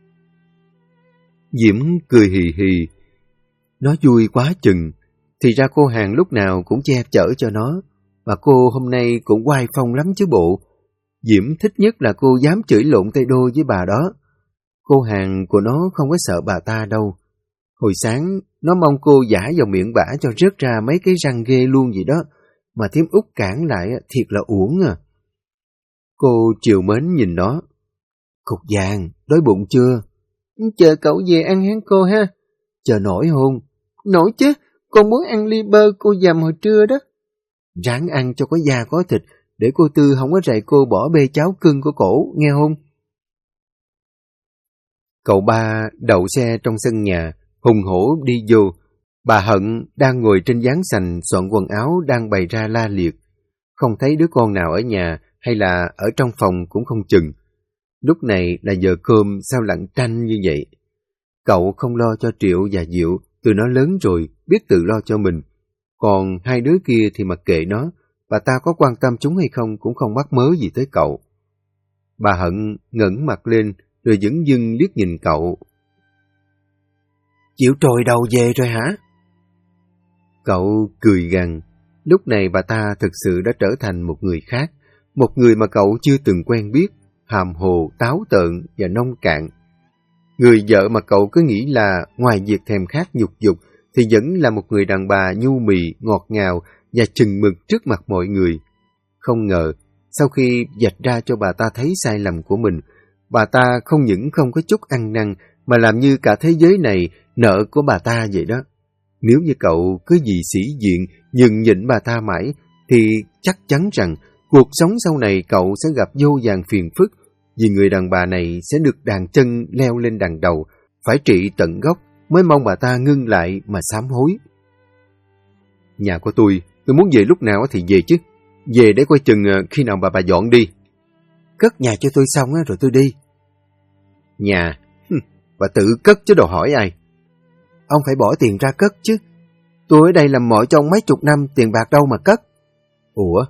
Speaker 1: Diễm cười hì hì. Nó vui quá chừng. Thì ra cô Hằng lúc nào cũng che chở cho nó. Và cô hôm nay cũng oai phong lắm chứ bộ. Diễm thích nhất là cô dám chửi lộn tay đôi với bà đó. Cô Hằng của nó không có sợ bà ta đâu. Hồi sáng nó mong cô giả vào miệng bả cho rớt ra mấy cái răng ghê luôn vậy đó. Mà thím Út cản lại thiệt là uổng à. Cô trìu mến nhìn nó. Cục vàng, đói bụng chưa? Chờ cậu về ăn hán cô ha. Chờ nổi không? Nổi chứ, con muốn ăn ly bơ cô dầm hồi trưa đó. Ráng ăn cho có da có thịt, để cô Tư không có rầy cô bỏ bê cháo cưng của cổ, nghe không? Cậu Ba đậu xe trong sân nhà, hùng hổ đi vô. Bà Hận đang ngồi trên gián sành soạn quần áo đang bày ra la liệt. Không thấy đứa con nào ở nhà hay là ở trong phòng cũng không chừng. Lúc này là giờ cơm sao lặng tanh như vậy? Cậu không lo cho Triệu và Diệu, tụi nó lớn rồi, biết tự lo cho mình. Còn hai đứa kia thì mặc kệ nó, bà ta có quan tâm chúng hay không cũng không mắc mớ gì tới cậu. Bà Hận ngẩng mặt lên rồi dửng dưng liếc nhìn cậu. Chịu trồi đầu về rồi hả? Cậu cười gằn. Lúc này bà ta thực sự đã trở thành một người khác, một người mà cậu chưa từng quen biết, hàm hồ, táo tợn và nông cạn. Người vợ mà cậu cứ nghĩ là ngoài việc thèm khát nhục dục thì vẫn là một người đàn bà nhu mì, ngọt ngào và chừng mực trước mặt mọi người. Không ngờ, sau khi vạch ra cho bà ta thấy sai lầm của mình, bà ta không những không có chút ăn năn mà làm như cả thế giới này nợ của bà ta vậy đó. Nếu như cậu cứ vì sĩ diện nhường nhịn bà ta mãi thì chắc chắn rằng cuộc sống sau này cậu sẽ gặp vô vàn phiền phức, vì người đàn bà này sẽ được đàn chân leo lên đàn đầu, phải trị tận gốc mới mong bà ta ngưng lại mà sám hối. Nhà của tôi muốn về lúc nào thì về chứ. Về để coi chừng khi nào bà dọn đi. Cất nhà cho tôi xong rồi tôi đi. Nhà? Bà tự cất chứ đồ hỏi ai. Ông phải bỏ tiền ra cất chứ. Tôi ở đây làm mọi trong mấy chục năm, tiền bạc đâu mà cất. Ủa,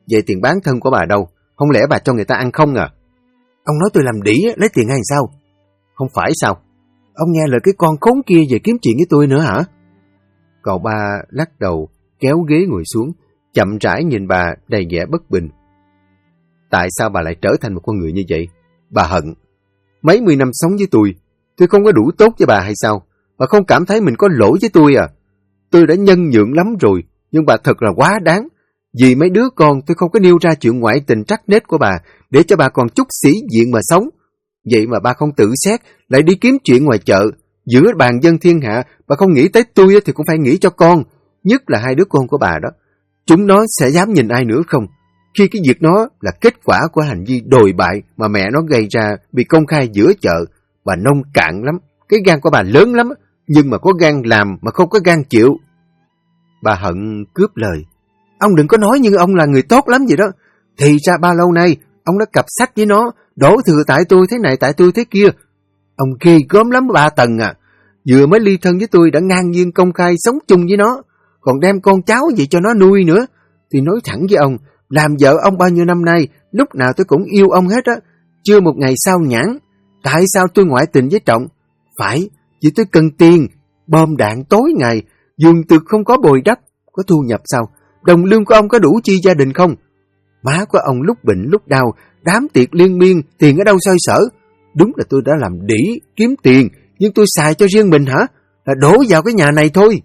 Speaker 1: Vậy tiền bán thân của bà đâu? Không lẽ bà cho người ta ăn không à?
Speaker 2: Ông nói tôi làm đĩ lấy tiền hay sao?
Speaker 1: Không phải sao?
Speaker 2: Ông nghe lời cái con khốn kia về kiếm chuyện với tôi nữa hả?
Speaker 1: Cậu ba lắc đầu, kéo ghế ngồi xuống, chậm rãi nhìn bà đầy vẻ bất bình. Tại sao bà lại trở thành một con người như vậy? Bà hận. Mấy mươi năm sống với tôi không có đủ tốt với bà hay sao? Bà không cảm thấy mình có lỗi với tôi à? Tôi đã nhân nhượng lắm rồi, nhưng bà thật là quá đáng. Vì mấy đứa con tôi không có nêu ra chuyện ngoại tình trắc nết của bà, để cho bà còn chút sĩ diện mà sống. Vậy mà bà không tự xét, lại đi kiếm chuyện ngoài chợ. Giữa bàn dân thiên hạ, bà không nghĩ tới tôi thì cũng phải nghĩ cho con, nhất là hai đứa con của bà đó. Chúng nó sẽ dám nhìn ai nữa không? Khi cái việc nó là kết quả của hành vi đồi bại mà mẹ nó gây ra bị công khai giữa chợ. Bà nông cạn lắm, cái gan của bà lớn lắm, nhưng mà có gan làm mà không có gan chịu. Bà Hận cướp lời.
Speaker 2: Ông đừng có nói như ông là người tốt lắm vậy đó. Thì ra bao lâu nay, ông đã cặp sách với nó, đổ thừa tại tôi thế này tại tôi thế kia. Ông ghê gớm lắm ba Tần à. Vừa mới ly thân với tôi đã ngang nhiên công khai sống chung với nó, còn đem con cháu gì cho nó nuôi nữa. Thì nói thẳng với ông, làm vợ ông bao nhiêu năm nay, lúc nào tôi cũng yêu ông hết á, chưa một ngày sao nhãn. Tại sao tôi ngoại tình với Trọng? Phải, vì tôi cần tiền, bom đạn tối ngày, vườn tược không có bồi đắp, có thu nhập sao? Đồng lương của ông có đủ chi gia đình không? Má của ông lúc bệnh lúc đau, đám tiệc liên miên, tiền ở đâu xoay sở? Đúng là tôi đã làm đĩ, kiếm tiền, nhưng tôi xài cho riêng mình hả? Là đổ vào cái nhà này thôi.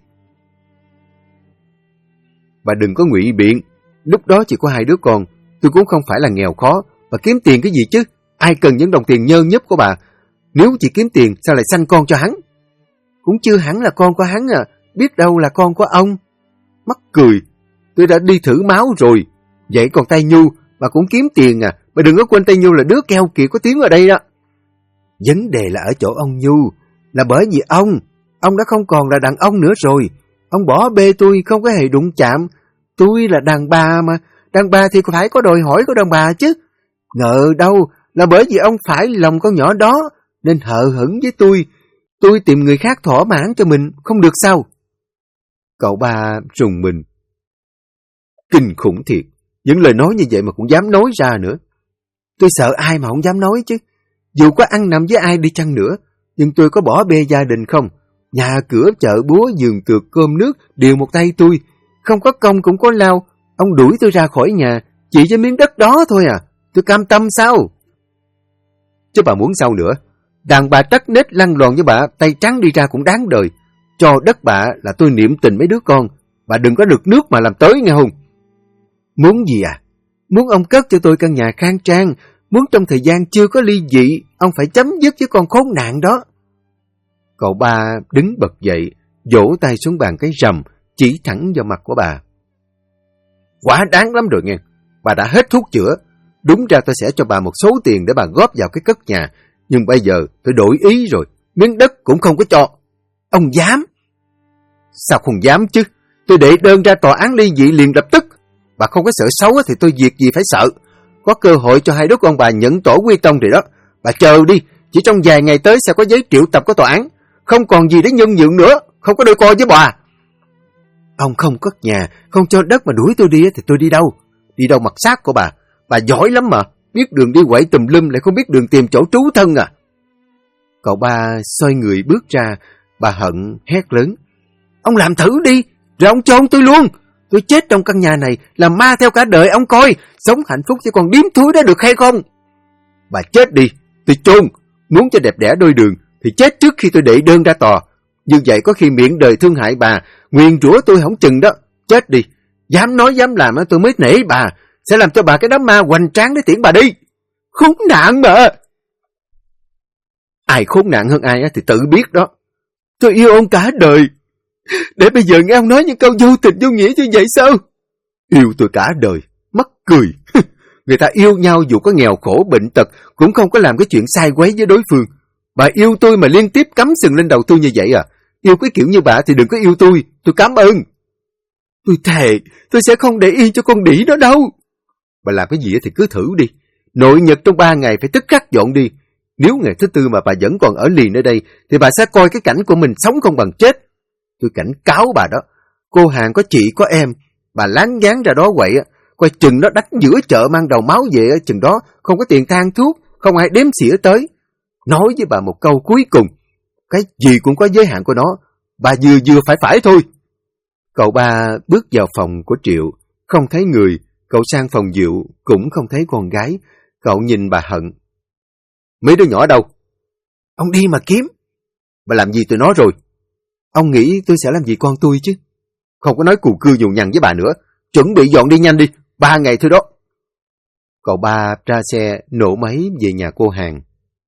Speaker 1: Bà đừng có ngụy biện, lúc đó chỉ có hai đứa con, tôi cũng không phải là nghèo khó, bà kiếm tiền cái gì chứ? Ai cần những đồng tiền nhơ nhớp của bà? Nếu chỉ kiếm tiền sao lại sanh con cho hắn?
Speaker 2: Cũng chưa hẳn là con của hắn à, biết đâu là con của ông.
Speaker 1: Mắc cười, tôi đã đi thử máu rồi. Vậy còn Tây Nhu, bà cũng kiếm tiền à? Bà đừng có quên Tây Nhu là đứa keo kiệt có tiếng ở đây đó.
Speaker 2: Vấn đề là ở chỗ ông Nhu, là bởi vì ông đã không còn là đàn ông nữa rồi. Ông bỏ bê tôi không có hề đụng chạm. Tôi là đàn bà mà, đàn bà thì phải có đòi hỏi của đàn bà chứ. Ngờ đâu là bởi vì ông phải lòng con nhỏ đó, nên hờ hững với tôi tìm người khác thỏa mãn cho mình, không được sao?
Speaker 1: Cậu ba rùng mình. Kinh khủng thiệt, những lời nói như vậy mà cũng dám nói ra nữa.
Speaker 2: Tôi sợ ai mà không dám nói chứ. Dù có ăn nằm với ai đi chăng nữa, nhưng tôi có bỏ bê gia đình không? Nhà cửa chợ búa giường tược cơm nước đều một tay tôi. Không có công cũng có lao. Ông đuổi tôi ra khỏi nhà chỉ cho miếng đất đó thôi à? Tôi cam tâm sao?
Speaker 1: Chứ bà muốn sao nữa? Đàn bà trắc nết lăn lòn với bà, tay trắng đi ra cũng đáng đời. Cho đất bà là tôi niệm tình mấy đứa con. Bà đừng có được nước mà làm tới nghe không?
Speaker 2: Muốn gì à? Muốn ông cất cho tôi căn nhà khang trang, muốn trong thời gian chưa có ly dị, ông phải chấm dứt với con khốn nạn đó.
Speaker 1: Cậu ba đứng bật dậy, vỗ tay xuống bàn cái rầm, chỉ thẳng vào mặt của bà. Quá đáng lắm rồi nghe. Bà đã hết thuốc chữa. Đúng ra tôi sẽ cho bà một số tiền để bà góp vào cái cất nhà. Nhưng bây giờ tôi đổi ý rồi. Miếng đất cũng không có cho.
Speaker 2: Ông dám?
Speaker 1: Sao không dám chứ? Tôi đệ đơn ra tòa án ly dị liền lập tức. Bà không có sợ xấu thì tôi việc gì phải sợ. Có cơ hội cho hai đứa con bà nhận tổ quy tông rồi đó. Bà chờ đi. Chỉ trong vài ngày tới sẽ có giấy triệu tập của tòa án. Không còn gì để nhân nhượng nữa. Không có đôi co với bà.
Speaker 2: Ông không cất nhà, không cho đất mà đuổi tôi đi thì tôi đi đâu?
Speaker 1: Đi đâu mặt xác của bà? Bà giỏi lắm mà. Biết đường đi quậy tùm lum lại không biết đường tìm chỗ trú thân à? Cậu ba xoay người bước ra. Bà Hận hét lớn.
Speaker 2: Ông làm thử đi, rồi ông chôn tôi luôn. Tôi chết trong căn nhà này, làm ma theo cả đời ông coi. Sống hạnh phúc chứ còn điếm thúi đó được hay không?
Speaker 1: Bà chết đi, tôi chôn. Muốn cho đẹp đẽ đôi đường thì chết trước khi tôi đệ đơn ra tòa. Như vậy có khi miệng đời thương hại bà, nguyền rủa tôi không chừng đó. Chết đi, dám nói dám làm tôi mới nể bà. Sẽ làm cho bà cái đám ma hoành tráng để tiễn bà đi. Khốn nạn mà. Ai khốn nạn hơn ai thì tự biết đó.
Speaker 2: Tôi yêu ông cả đời. Để bây giờ nghe ông nói những câu vô tình vô nghĩa như vậy sao?
Speaker 1: Yêu tôi cả đời, mắc cười. Người ta yêu nhau dù có nghèo khổ bệnh tật cũng không có làm cái chuyện sai quấy với đối phương. Bà yêu tôi mà liên tiếp cắm sừng lên đầu tôi như vậy à? Yêu cái kiểu như bà thì đừng có yêu tôi cảm ơn.
Speaker 2: Tôi thề, tôi sẽ không để yên cho con đĩ đó đâu.
Speaker 1: Bà làm cái gì thì cứ thử đi. Nội nhật trong 3 ngày phải tức khắc dọn đi. Nếu ngày thứ tư mà bà vẫn còn ở liền ở đây thì bà sẽ coi cái cảnh của mình sống không bằng chết. Tôi cảnh cáo bà đó. Cô hàng có chị có em, bà láng nháng ra đó quậy,
Speaker 2: Coi chừng nó đánh giữa chợ mang đầu máu về, chừng đó không có tiền than thuốc, không ai đếm xỉa tới. Nói với bà một câu cuối cùng, cái gì cũng có giới hạn của nó, bà vừa phải thôi. Cậu ba bước vào phòng của Triệu, không thấy người. Cậu sang phòng Diệu, cũng không thấy con gái. Cậu nhìn bà hận. Mấy đứa nhỏ đâu?
Speaker 1: Ông đi mà kiếm.
Speaker 2: Bà làm gì tụi nó rồi?
Speaker 1: Ông nghĩ tôi sẽ làm gì con tôi chứ?
Speaker 2: Không có nói cù cưa nhù nhằn với bà nữa. Chuẩn bị dọn đi nhanh đi, 3 ngày thôi đó. Cậu ba ra xe nổ máy về nhà cô Hàng.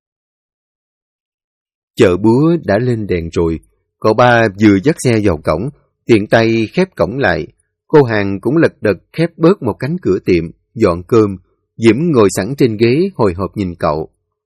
Speaker 2: Chợ búa đã lên đèn rồi. Cậu ba vừa dắt xe vào cổng, tiện tay khép cổng lại. Cô Hàng cũng lật đật khép bớt một cánh cửa tiệm, dọn cơm. Diễm ngồi sẵn trên ghế hồi hộp nhìn cậu.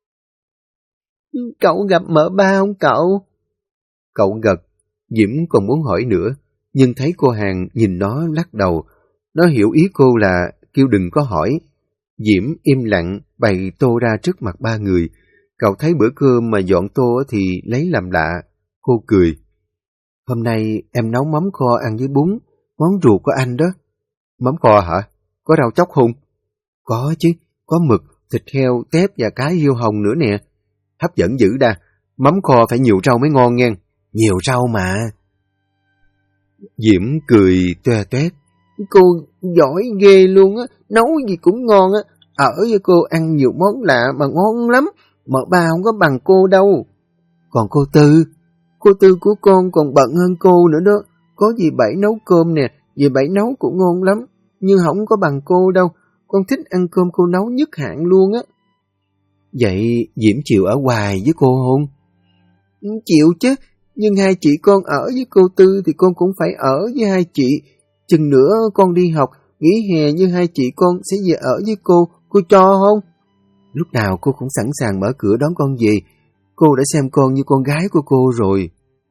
Speaker 1: Cậu gặp mợ ba không cậu?
Speaker 2: Cậu gật. Diễm còn muốn hỏi nữa, nhưng thấy cô Hàng nhìn nó lắc đầu. Nó hiểu ý cô là kêu đừng có hỏi. Diễm im lặng bày tô ra trước mặt 3 người. Cậu thấy bữa cơm mà dọn tô thì lấy làm lạ. Cô cười. Hôm nay em nấu mắm kho ăn với bún, món ruột của anh đó.
Speaker 1: Mắm kho hả? Có rau chóc không?
Speaker 2: Có chứ, có mực, thịt heo, tép và cá hiêu hồng nữa nè.
Speaker 1: Hấp dẫn dữ đa, mắm kho phải nhiều rau mới ngon nghe.
Speaker 2: Nhiều rau mà.
Speaker 1: Diễm cười toe toét.
Speaker 2: Cô giỏi ghê luôn á, nấu gì cũng ngon á. Ở với cô ăn nhiều món lạ mà ngon lắm. Mợ ba không có bằng cô đâu. Còn cô Tư của con còn bận hơn cô nữa đó. Có dì Bảy nấu cơm nè, dì Bảy nấu cũng ngon lắm, nhưng không có bằng cô đâu. Con thích ăn cơm cô nấu nhất hạng luôn á.
Speaker 1: Vậy Diễm chịu ở hoài với cô không?
Speaker 2: Chịu chứ, nhưng hai chị con ở với cô Tư thì con cũng phải ở với hai chị. Chừng nữa con đi học, nghỉ hè như hai chị con sẽ về ở với cô cho không?
Speaker 1: Lúc nào cô cũng sẵn sàng mở cửa đón con về. Cô đã xem con như con gái của cô rồi.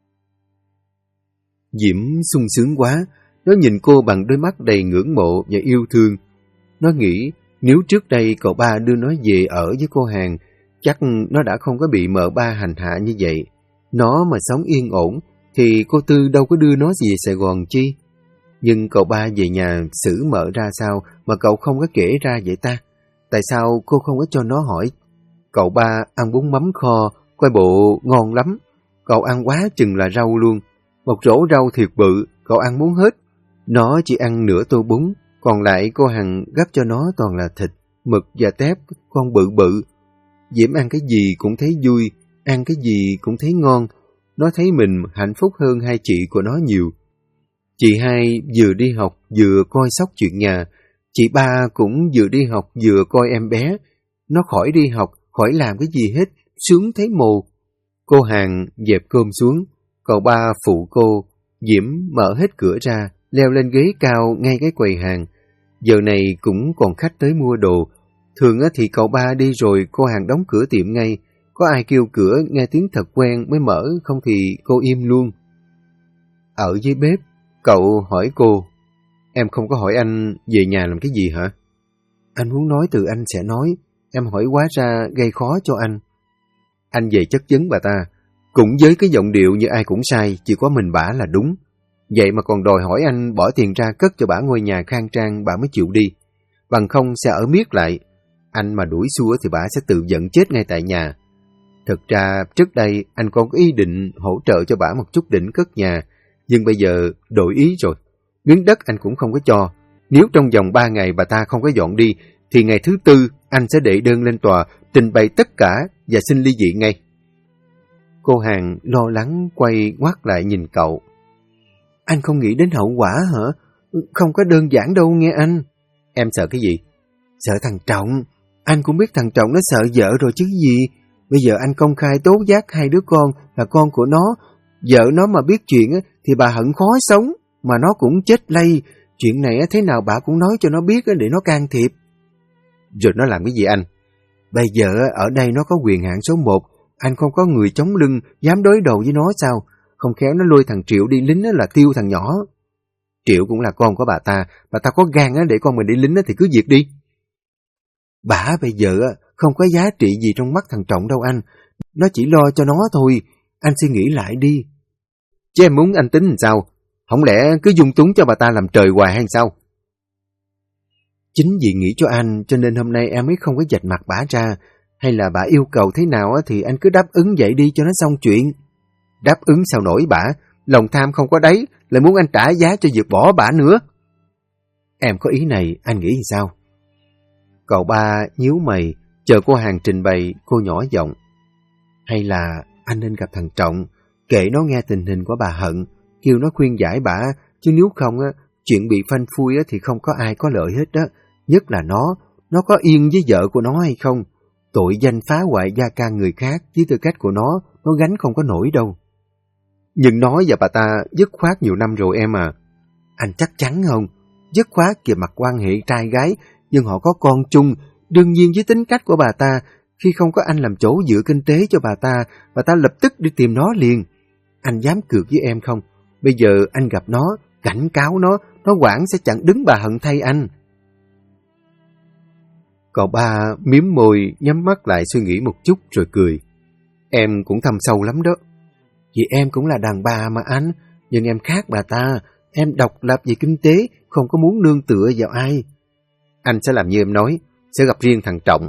Speaker 1: Diễm sung sướng quá. Nó nhìn cô bằng đôi mắt đầy ngưỡng mộ và yêu thương. Nó nghĩ nếu trước đây cậu ba đưa nó về ở với cô Hàng, chắc nó đã không có bị mợ ba hành hạ như vậy. Nó mà sống yên ổn thì cô Tư đâu có đưa nó về Sài Gòn chi. Nhưng cậu ba về nhà xử mợ ra sao mà cậu không có kể ra vậy ta? Tại sao cô không có cho nó hỏi? Cậu ba ăn bún mắm kho, coi bộ ngon lắm. Cậu ăn quá chừng là rau luôn. Một rổ rau thiệt bự, cậu ăn muốn hết. Nó chỉ ăn nửa tô bún, còn lại cô Hằng gắp cho nó toàn là thịt, mực và tép, con bự bự. Diễm ăn cái gì cũng thấy vui, ăn cái gì cũng thấy ngon. Nó thấy mình hạnh phúc hơn hai chị của nó nhiều. Chị hai vừa đi học vừa coi sóc chuyện nhà. Chị ba cũng vừa đi học vừa coi em bé. Nó khỏi đi học, khỏi làm cái gì hết, sướng thấy mồ. Cô Hàng dẹp cơm xuống, cậu ba phụ cô. Diễm mở hết cửa ra, leo lên ghế cao ngay cái quầy hàng. Giờ này cũng còn khách tới mua đồ. Thường thì cậu ba đi rồi cô Hàng đóng cửa tiệm ngay. Có ai kêu cửa nghe tiếng thật quen mới mở, không thì cô im luôn. Ở dưới bếp, cậu hỏi cô, em không có hỏi anh về nhà làm cái gì hả? Anh muốn nói từ anh sẽ nói, em hỏi quá ra gây khó cho anh. Anh về chất vấn bà ta, cũng với cái giọng điệu như ai cũng sai, chỉ có mình bả là đúng. Vậy mà còn đòi hỏi anh bỏ tiền ra cất cho bả ngôi nhà khang trang bả mới chịu đi. Bằng không sẽ ở miết lại. Anh mà đuổi xua thì bả sẽ tự giận chết ngay tại nhà. Thực ra trước đây anh còn có ý định hỗ trợ cho bả một chút đỉnh cất nhà, nhưng bây giờ đổi ý rồi. Miếng đất anh cũng không có cho. Nếu trong vòng 3 ngày bà ta không có dọn đi, thì ngày thứ 4 anh sẽ đệ đơn lên tòa, trình bày tất cả và xin ly dị ngay. Cô Hàng lo lắng quay ngoắt lại nhìn cậu. Anh không nghĩ đến hậu quả hả? Không có đơn giản đâu nghe anh. Em sợ cái gì? Sợ thằng Trọng. Anh cũng biết thằng Trọng nó sợ vợ rồi chứ gì. Bây giờ anh công khai tố giác 2 đứa con là con của nó. Vợ nó mà biết chuyện thì bà hận khó sống, mà nó cũng chết lây. Chuyện này thế nào bà cũng nói cho nó biết để nó can thiệp. Rồi nó làm cái gì anh? Bây giờ ở đây nó có quyền hạn số 1. Anh không có người chống lưng dám đối đầu với nó sao? Không khéo nó lôi thằng Triệu đi lính là tiêu thằng nhỏ. Triệu cũng là con của bà ta có gan để con mình đi lính thì cứ việc đi. Bả bây giờ không có giá trị gì trong mắt thằng Trọng đâu anh. Nó chỉ lo cho nó thôi. Anh suy nghĩ lại đi. Chứ em muốn anh tính làm sao? Không lẽ cứ dung túng cho bà ta làm trời hoài hay sao?
Speaker 2: Chính vì nghĩ cho anh cho nên hôm nay em mới không có vạch mặt bả ra. Hay là bả yêu cầu thế nào thì anh cứ đáp ứng vậy đi cho nó xong chuyện. Đáp ứng sao nổi bả, lòng tham không có đấy, lại muốn anh trả giá cho việc bỏ bả nữa. Em có ý này, anh nghĩ sao? Cậu ba nhíu mày, chờ cô hàng trình bày, cô nhỏ giọng. Hay là anh nên gặp thằng Trọng, kể nó nghe tình hình của bà Hận, kêu nó khuyên giải bả, chứ nếu không chuyện bị phanh phui thì không có ai có lợi hết đó. Nhất là nó có yên với vợ của nó hay không? Tội danh phá hoại gia can người khác với tư cách của nó gánh không có nổi đâu. Nhưng nó và bà ta dứt khoát nhiều năm rồi em à. Anh chắc chắn không? Dứt khoát về mặt quan hệ trai gái, nhưng họ có con chung, đương nhiên với tính cách của bà ta, khi không có anh làm chỗ dựa kinh tế cho bà ta lập tức đi tìm nó liền. Anh dám cược với em không? Bây giờ anh gặp nó, cảnh cáo nó quản sẽ chặn đứng bà Hận thay anh. Cậu ba miếm môi, nhắm mắt lại suy nghĩ một chút rồi cười. Em cũng thâm sâu lắm đó. Vì em cũng là đàn bà mà anh, nhưng em khác bà ta. Em độc lập về kinh tế, không có muốn nương tựa vào ai. Anh sẽ làm như em nói, sẽ gặp riêng thằng Trọng.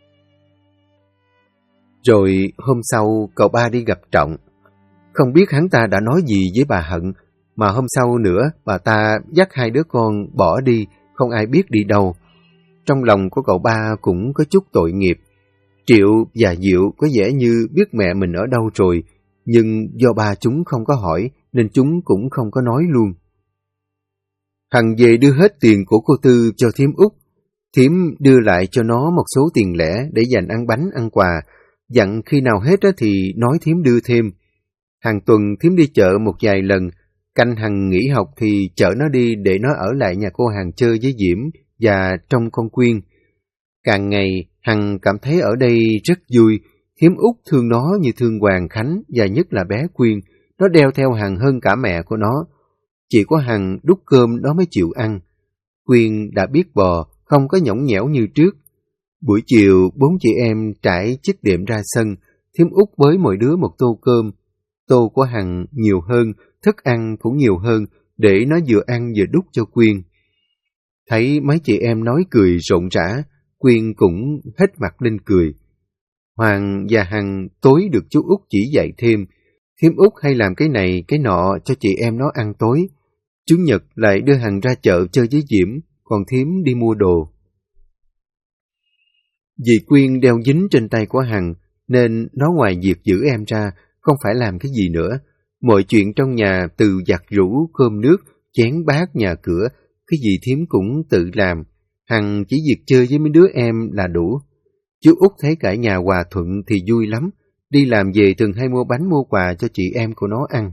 Speaker 2: Rồi hôm sau cậu ba đi gặp Trọng. Không biết hắn ta đã nói gì với bà Hận, mà hôm sau nữa bà ta dắt hai đứa con bỏ đi, không ai biết đi đâu. Trong lòng của cậu ba cũng có chút tội nghiệp. Triệu và Diệu có vẻ như biết mẹ mình ở đâu rồi, nhưng do ba chúng không có hỏi nên chúng cũng không có nói luôn. Hằng về đưa hết tiền của cô Tư cho thím Út. Thím đưa lại cho nó một số tiền lẻ để dành ăn bánh ăn quà, dặn khi nào hết thì nói thím đưa thêm. Hàng tuần thím đi chợ một vài lần, canh Hằng nghỉ học thì chở nó đi để nó ở lại nhà cô Hằng chơi với Diễm và trông con Quyên. Càng ngày Hằng cảm thấy ở đây rất vui. Thím Út thương nó như thương Hoàng Khánh, và nhất là bé Quyên, nó đeo theo Hằng hơn cả mẹ của nó. Chỉ có Hằng đút cơm nó mới chịu ăn. Quyên đã biết bò, không có nhõng nhẽo như trước. Buổi chiều 4 chị em trải chiếc đệm ra sân, thím Út bới mỗi đứa một tô cơm. Tô của Hằng nhiều hơn, thức ăn cũng nhiều hơn, để nó vừa ăn vừa đút cho Quyên. Thấy mấy chị em nói cười rộn rã, Quyên cũng hết mặt lên cười. Hoàng và Hằng tối được chú Út chỉ dạy thêm. Thím Út hay làm cái này cái nọ cho chị em nó ăn tối. Chủ nhật lại đưa Hằng ra chợ chơi với Diễm, còn thím đi mua đồ. Vì Quyên đeo dính trên tay của Hằng, nên nó ngoài việc giữ em ra, không phải làm cái gì nữa. Mọi chuyện trong nhà từ giặt rũ, cơm nước, chén bát, nhà cửa, cái gì thím cũng tự làm. Hằng chỉ việc chơi với mấy đứa em là đủ. Chú Út thấy cả nhà hòa thuận thì vui lắm. Đi làm về thường hay mua bánh mua quà cho chị em của nó ăn.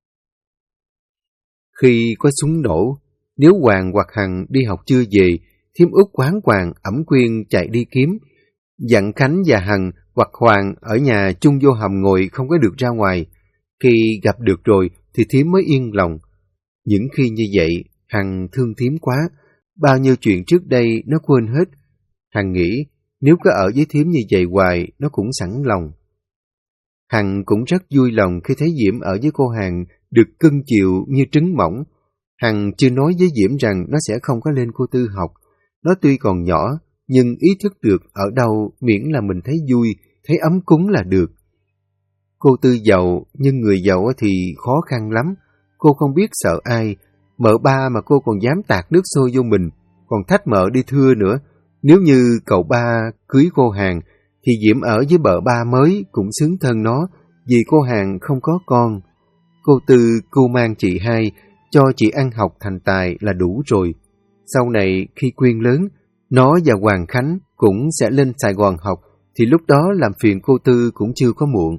Speaker 2: Khi có súng nổ, nếu Hoàng hoặc Hằng đi học chưa về, thím Út quán Hoàng ẵm Quyên chạy đi kiếm. Dặn Khánh và Hằng hoặc Hoàng ở nhà chung vô hầm ngồi, không có được ra ngoài. Khi gặp được rồi thì thím mới yên lòng. Những khi như vậy, Hằng thương thím quá. Bao nhiêu chuyện trước đây nó quên hết. Hằng nghĩ nếu cứ ở với thím như vậy hoài, nó cũng sẵn lòng. Hằng cũng rất vui lòng khi thấy Diễm ở với cô Hằng được cưng chiều như trứng mỏng. Hằng chưa nói với Diễm rằng nó sẽ không có lên cô Tư học. Nó tuy còn nhỏ, nhưng ý thức được ở đâu miễn là mình thấy vui, thấy ấm cúng là được. Cô Tư giàu, nhưng người giàu thì khó khăn lắm. Cô không biết sợ ai. Mợ ba mà cô còn dám tạt nước sôi vô mình, còn thách mợ đi thưa nữa. Nếu như cậu ba cưới cô Hằng, thì Diễm ở với bợ ba mới cũng xứng thân nó, vì cô Hằng không có con. Cô Tư cô mang chị hai, cho chị ăn học thành tài là đủ rồi. Sau này khi Quyên lớn, nó và Hoàng Khánh cũng sẽ lên Sài Gòn học, thì lúc đó làm phiền cô Tư cũng chưa có muộn.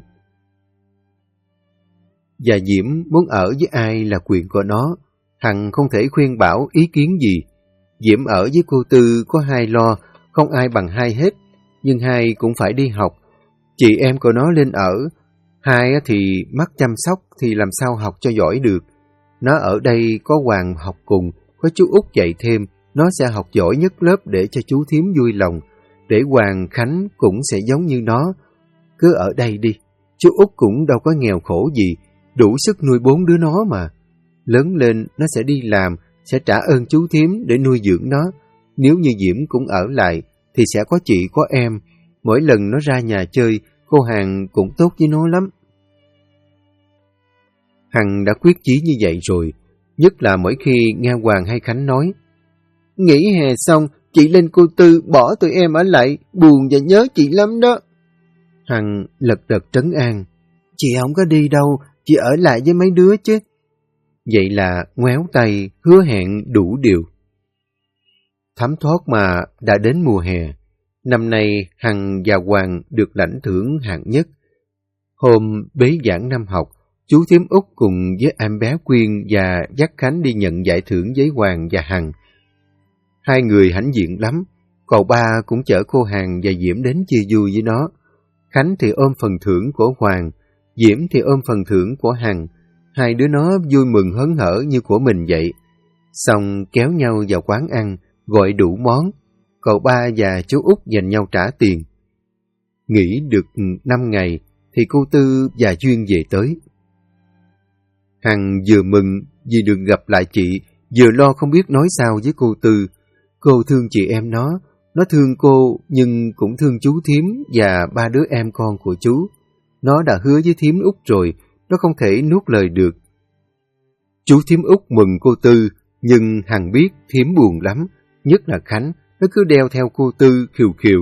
Speaker 2: Và Diễm muốn ở với ai là quyền của nó. Hằng không thể khuyên bảo ý kiến gì. Diễm ở với cô Tư có hai lo, không ai bằng hai hết, nhưng hai cũng phải đi học. Chị em của nó lên ở, hai thì mắc chăm sóc thì làm sao học cho giỏi được. Nó ở đây có Hoàng học cùng, có chú Út dạy thêm, nó sẽ học giỏi nhất lớp để cho chú thím vui lòng, để Hoàng Khánh cũng sẽ giống như nó. Cứ ở đây đi, chú Út cũng đâu có nghèo khổ gì, đủ sức nuôi 4 đứa nó mà. Lớn lên nó sẽ đi làm, sẽ trả ơn chú thím để nuôi dưỡng nó.
Speaker 1: Nếu như Diễm cũng ở lại thì sẽ có chị có em. Mỗi lần nó ra nhà chơi, cô Hằng cũng tốt với nó lắm. Hằng đã quyết chí như vậy rồi, nhất là mỗi khi nghe Hoàng hay Khánh nói nghỉ hè xong, chị lên Cô Tư bỏ tụi em ở lại, buồn và nhớ chị lắm đó. Hằng lật đật trấn an, chị không có đi đâu, chị ở lại với mấy đứa chứ. Vậy là ngoéo tay, hứa hẹn đủ điều. Thấm thoát mà đã đến mùa hè. Năm nay Hằng và Hoàng được lãnh thưởng hạng nhất. Hôm bế giảng năm học, chú Thím Út cùng với em bé Quyên và dắt Khánh đi nhận giải thưởng với Hoàng và Hằng. Hai người hãnh diện lắm. Cậu ba cũng chở cô Hằng và Diễm đến chia vui với nó. Khánh thì ôm phần thưởng của Hoàng, Diễm thì ôm phần thưởng của Hằng. Hai đứa nó vui mừng hớn hở như của mình vậy. Xong kéo nhau vào quán ăn, gọi đủ món. Cậu ba và chú Út dành nhau trả tiền. Nghỉ được 5 ngày thì cô Tư và Duyên về tới. Hằng vừa mừng vì được gặp lại chị, vừa lo không biết nói sao với cô Tư. Cô thương chị em nó thương cô nhưng cũng thương chú Thím và 3 đứa em con của chú. Nó đã hứa với Thím Út rồi, nó không thể nuốt lời được. Chú Thím Út mừng cô Tư, nhưng Hằng biết Thím buồn lắm, nhất là Khánh, nó cứ đeo theo cô Tư khiều khiều.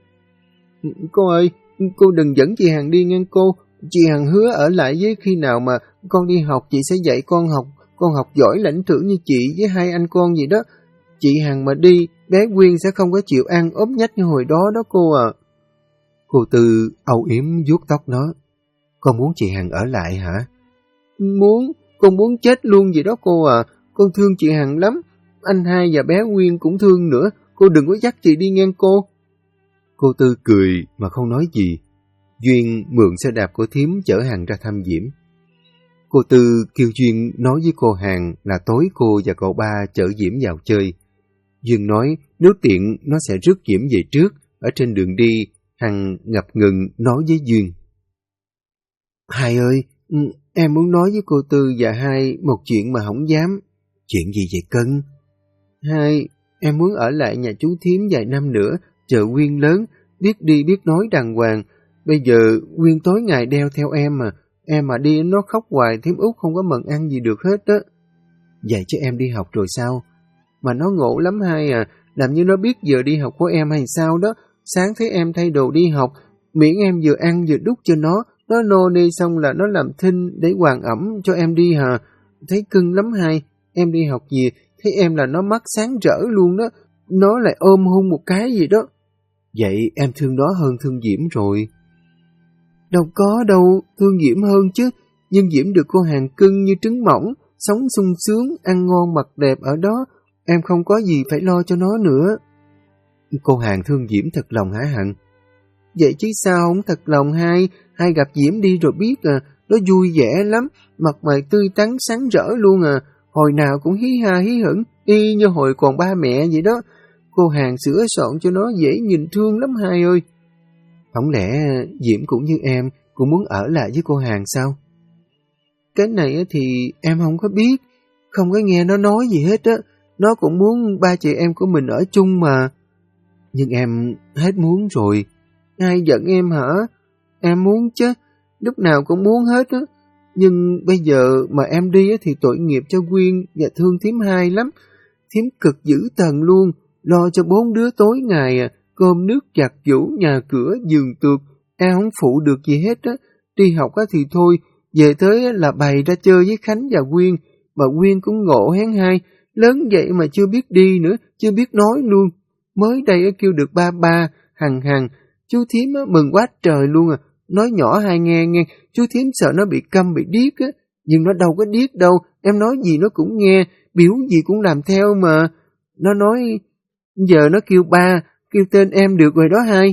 Speaker 1: Cô ơi, cô đừng dẫn chị Hằng đi nghe cô. Chị Hằng hứa ở lại với khi nào mà con đi học chị sẽ dạy con học giỏi lãnh thưởng như chị với 2 anh con gì đó. Chị Hằng mà đi, bé Quyên sẽ không có chịu ăn ốm nhách như hồi đó đó cô à. Cô Tư âu yếm vuốt tóc nó. Con muốn chị Hằng ở lại hả? Muốn, con muốn chết luôn vậy đó cô à. Con thương chị Hằng lắm. Anh Hai và bé Quyên cũng thương nữa. Cô đừng có dắt chị đi nghe cô. Cô Tư cười mà không nói gì. Duyên mượn xe đạp của Thím chở Hằng ra thăm Diễm. Cô Tư kêu Duyên nói với cô Hằng là tối cô và cậu ba chở Diễm vào chơi. Duyên nói nếu tiện nó sẽ rước Diễm về trước. Ở trên đường đi, Hằng ngập ngừng nói với Duyên. Hai ơi, em muốn nói với cô Tư và Hai một chuyện mà không dám. Chuyện gì vậy Cân? Hai, em muốn ở lại nhà chú Thím vài năm nữa, chờ Quyên lớn, biết đi biết nói đàng hoàng. Bây giờ Quyên tối ngày đeo theo em mà đi nó khóc hoài, Thím Út không có mần ăn gì được hết đó. Vậy chứ em đi học rồi sao? Mà nó ngộ lắm Hai à, làm như nó biết giờ đi học của em hay sao đó. Sáng thấy em thay đồ đi học, miễn em vừa ăn vừa đút cho nó nô nê xong là nó làm thinh để hoàng ẩm cho em đi hả? Thấy cưng lắm Hai, em đi học gì, thấy em là nó mắt sáng rỡ luôn đó, nó lại ôm hôn một cái gì đó. Vậy em thương nó hơn thương Diễm rồi. Đâu có đâu, thương Diễm hơn chứ, nhưng Diễm được cô Hằng cưng như trứng mỏng, sống sung sướng, ăn ngon mặc đẹp ở đó, em không có gì phải lo cho nó nữa. Cô Hằng thương Diễm thật lòng hả Hằng? Vậy chứ sao không thật lòng Hai gặp Diễm đi rồi biết à, nó vui vẻ lắm, mặt mày tươi tắn sáng rỡ luôn à, hồi nào cũng hí ha hí hửng, y như hồi còn ba mẹ vậy đó. Cô Hằng sửa soạn cho nó dễ nhìn thương lắm Hai ơi. Không lẽ Diễm cũng như em, cũng muốn ở lại với cô Hằng sao? Cái này thì em không có biết, không có nghe nó nói gì hết á. Nó cũng muốn ba chị em của mình ở chung mà. Nhưng em hết muốn rồi. Ai giận em hả? Em muốn chứ, lúc nào cũng muốn hết á. Nhưng bây giờ mà em đi thì tội nghiệp cho Quyên và thương Thím Hai lắm. Thím cực dữ tần luôn, lo cho 4 đứa tối ngày à, cơm nước giặt giũ, nhà cửa, giường tược, em không phụ được gì hết á. Đi học thì thôi, về tới là bày ra chơi với Khánh và Quyên, mà Quyên cũng ngộ hén Hai, lớn vậy mà chưa biết đi nữa, chưa biết nói luôn. Mới đây kêu được ba, Hằng, chú Thím mừng quá trời luôn à, nói nhỏ Hai nghe, chú Thím sợ nó bị câm bị điếc á, nhưng nó đâu có điếc đâu, em nói gì nó cũng nghe, biểu gì cũng làm theo mà. Nó nói, giờ nó kêu ba, kêu tên em được rồi đó Hai.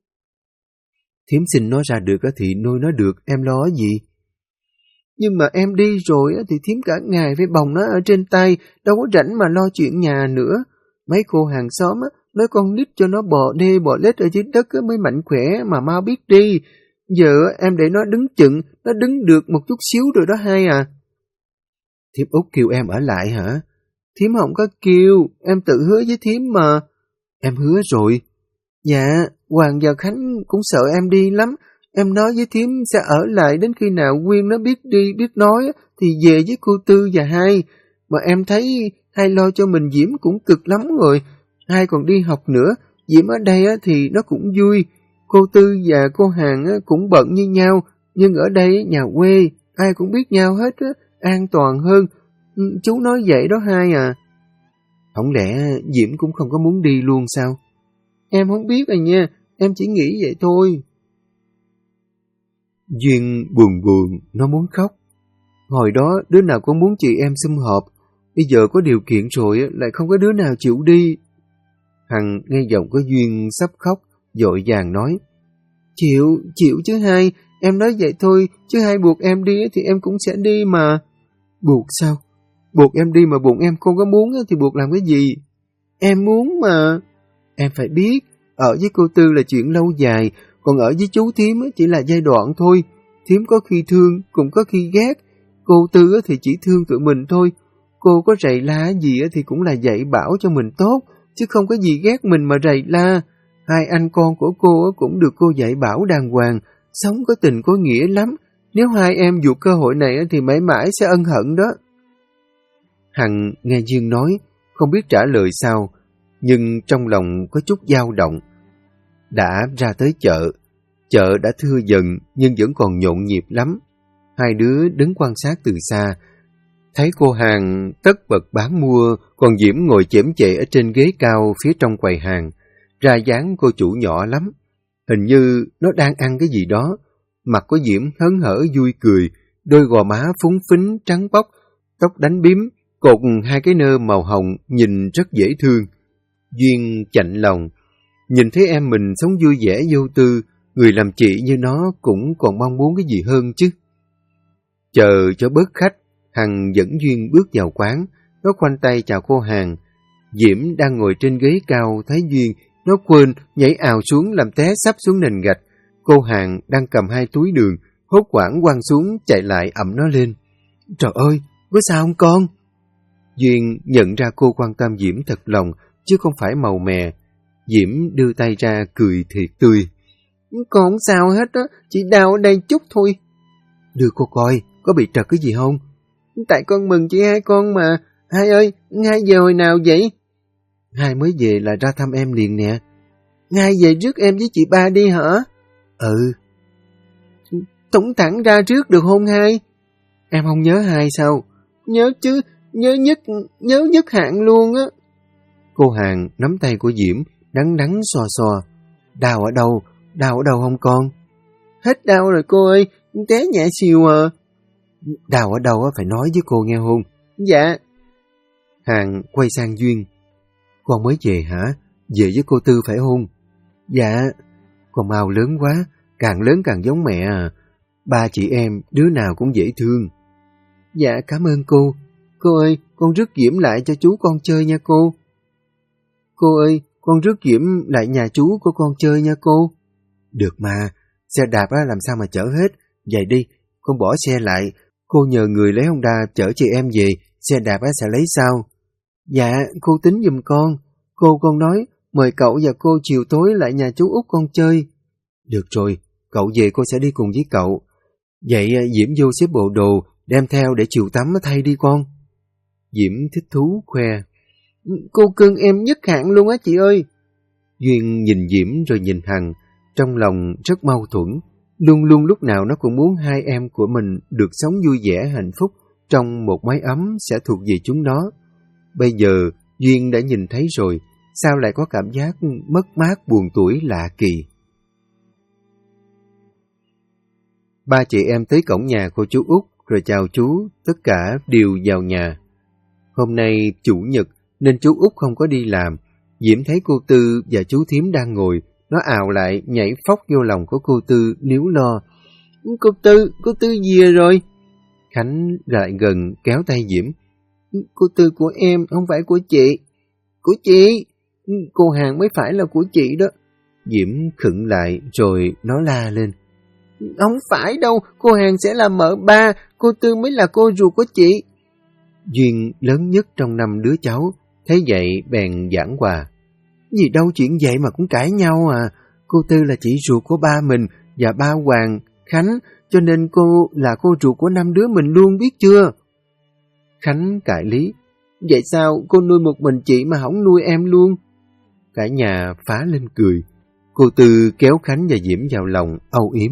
Speaker 1: Thím xin nó ra được thì nuôi nó được, em lo gì? Nhưng mà em đi rồi thì Thím cả ngày phải bồng nó ở trên tay, đâu có rảnh mà lo chuyện nhà nữa. Mấy cô hàng xóm nói con nít cho nó bò đê bò lết ở dưới đất mới mạnh khỏe mà mau biết đi. Giờ em để nó đứng chừng, nó đứng được một chút xíu rồi đó Hai à. Thím Út kêu em ở lại hả?
Speaker 2: Thím không có kêu, em tự hứa với thím mà. Em hứa rồi. Dạ, Hoàng và Khánh cũng sợ em đi lắm. Em nói với thím sẽ ở lại đến khi nào Quyên nó biết đi, biết nói thì về với cô Tư và Hai. Mà em thấy Hai lo cho mình Diễm cũng cực lắm rồi. Hai còn đi học nữa, Diễm ở đây thì nó cũng vui. Cô Tư và cô Hằng cũng bận như nhau, nhưng ở đây nhà quê, ai cũng biết nhau hết, an toàn hơn. Chú nói vậy đó Hai à. Không lẽ Diễm cũng không có muốn đi luôn sao? Em không biết rồi nha, em chỉ nghĩ vậy thôi.
Speaker 1: Duyên buồn buồn, nó muốn khóc.
Speaker 2: Hồi đó đứa nào cũng muốn chị em sum họp, bây giờ có điều kiện rồi lại không có đứa nào chịu đi.
Speaker 1: Hằng nghe giọng có Duyên sắp khóc, vội vàng nói.
Speaker 2: Chịu chứ Hai, em nói vậy thôi, chứ Hai buộc em đi thì em cũng sẽ đi mà. Buộc sao? Buộc em đi mà bụng em không có muốn thì buộc làm cái gì? Em muốn mà. Em phải biết, ở với cô Tư là chuyện lâu dài, còn ở với chú Thím chỉ là giai đoạn thôi. Thím có khi thương, cũng có khi ghét. Cô Tư thì chỉ thương tụi mình thôi. Cô có rầy la gì thì cũng là dạy bảo cho mình tốt, chứ không có gì ghét mình mà rầy la. Hai anh con của cô cũng được cô dạy bảo đàng hoàng, sống có tình có nghĩa lắm. Nếu hai em dụ cơ hội này thì mãi mãi sẽ ân hận đó.
Speaker 1: Hằng nghe Duyên nói, không biết trả lời sao, nhưng trong lòng có chút dao động. Đã ra tới chợ, chợ đã thưa dần nhưng vẫn còn nhộn nhịp lắm. Hai đứa đứng quan sát từ xa, thấy cô hàng tất bật bán mua, còn Diễm ngồi chễm chệ ở trên ghế cao phía trong quầy hàng. Ra dáng cô chủ nhỏ lắm, hình như nó đang ăn cái gì đó. Mặt của Diễm hớn hở vui cười, đôi gò má phúng phính trắng bóc, tóc đánh bím, cột hai cái nơ màu hồng nhìn rất dễ thương. Duyên chạnh lòng, nhìn thấy em mình sống vui vẻ vô tư, người làm chị như nó cũng còn mong muốn cái gì hơn chứ. Chờ cho bớt khách, Hằng dẫn Duyên bước vào quán, nó khoanh tay chào cô hàng. Diễm đang ngồi trên ghế cao thấy Duyên, nó quên nhảy ào xuống làm té sắp xuống nền gạch. Cô hàng đang cầm hai túi đường, hốt hoảng quăng xuống chạy lại ẵm nó lên. Trời ơi, có sao không con? Duyên nhận ra cô quan tâm Diễm thật lòng, chứ không phải màu mè. Diễm đưa tay ra cười thiệt tươi. Con không sao hết á, chỉ đau ở đây chút thôi. Đưa cô coi, có bị trật cái gì không? Tại con mừng chị hai con mà. Hai ơi, Hai về hồi nào vậy? Hai mới về là ra thăm em liền nè. Hai về rước em với chị ba đi hả? Ừ. Thủng thẳng ra trước được không Hai? Em không nhớ Hai sao? Nhớ chứ, nhớ nhất hạn luôn á. Cô hàng nắm tay của Diễm, đắng đắng xò xò. Đau ở đâu không con? Hết đau rồi cô ơi, té nhẹ xìu à. Đau ở đâu phải nói với cô nghe không? Dạ. Hàng quay sang Duyên. Con mới về hả? Về với cô Tư phải không? Dạ. Con mau lớn quá, càng lớn càng giống mẹ à. Ba chị em, đứa nào cũng dễ thương. Dạ, cảm ơn cô. Cô ơi, con rước Diễm lại cho chú con chơi nha cô. Cô ơi, con rước Diễm lại nhà chú của con chơi nha cô. Được mà, xe đạp làm sao mà chở hết. Vậy đi, con bỏ xe lại, cô nhờ người lấy Honda chở chị em về, xe đạp sẽ lấy sau. Dạ, cô tính giùm con. Con nói, mời cậu và cô chiều tối lại nhà chú Út con chơi. Được rồi, cậu về cô sẽ đi cùng với cậu. Vậy Diễm vô xếp bộ đồ, đem theo để chiều tắm thay đi con. Diễm thích thú khoe. Cô cưng em nhất hạn luôn á chị ơi. Duyên nhìn Diễm rồi nhìn Hằng, trong lòng rất mâu thuẫn. Luôn luôn lúc nào nó cũng muốn hai em của mình được sống vui vẻ hạnh phúc trong một mái ấm sẽ thuộc về chúng nó. Bây giờ Duyên đã nhìn thấy rồi, sao lại có cảm giác mất mát buồn tủi lạ kỳ. Ba chị em tới cổng nhà của chú Út rồi chào chú, tất cả đều vào nhà. Hôm nay chủ nhật nên chú Út không có đi làm. Diễm thấy cô Tư và chú Thím đang ngồi, nó ào lại nhảy phóc vô lòng của cô Tư níu lo. Cô Tư về rồi. Khánh lại gần kéo tay Diễm. Cô Tư của em, không phải của chị. Của chị? Cô hàng mới phải là của chị đó. Diễm khựng lại rồi nó la lên. Không phải đâu, cô hàng sẽ là mợ ba, cô Tư mới là cô ruột của chị. Duyên lớn nhất trong 5 đứa cháu, thấy vậy bèn giảng hòa.
Speaker 2: Gì đâu chuyện vậy mà cũng cãi nhau à. Cô Tư là chị ruột của ba mình và ba Hoàng, Khánh, cho nên cô là cô ruột của 5 đứa mình luôn, biết chưa?
Speaker 1: Khánh cãi lý.
Speaker 2: Vậy sao cô nuôi một mình chị mà không nuôi em luôn?
Speaker 1: Cả nhà phá lên cười. Cô Tư kéo Khánh và Diễm vào lòng, âu yếm.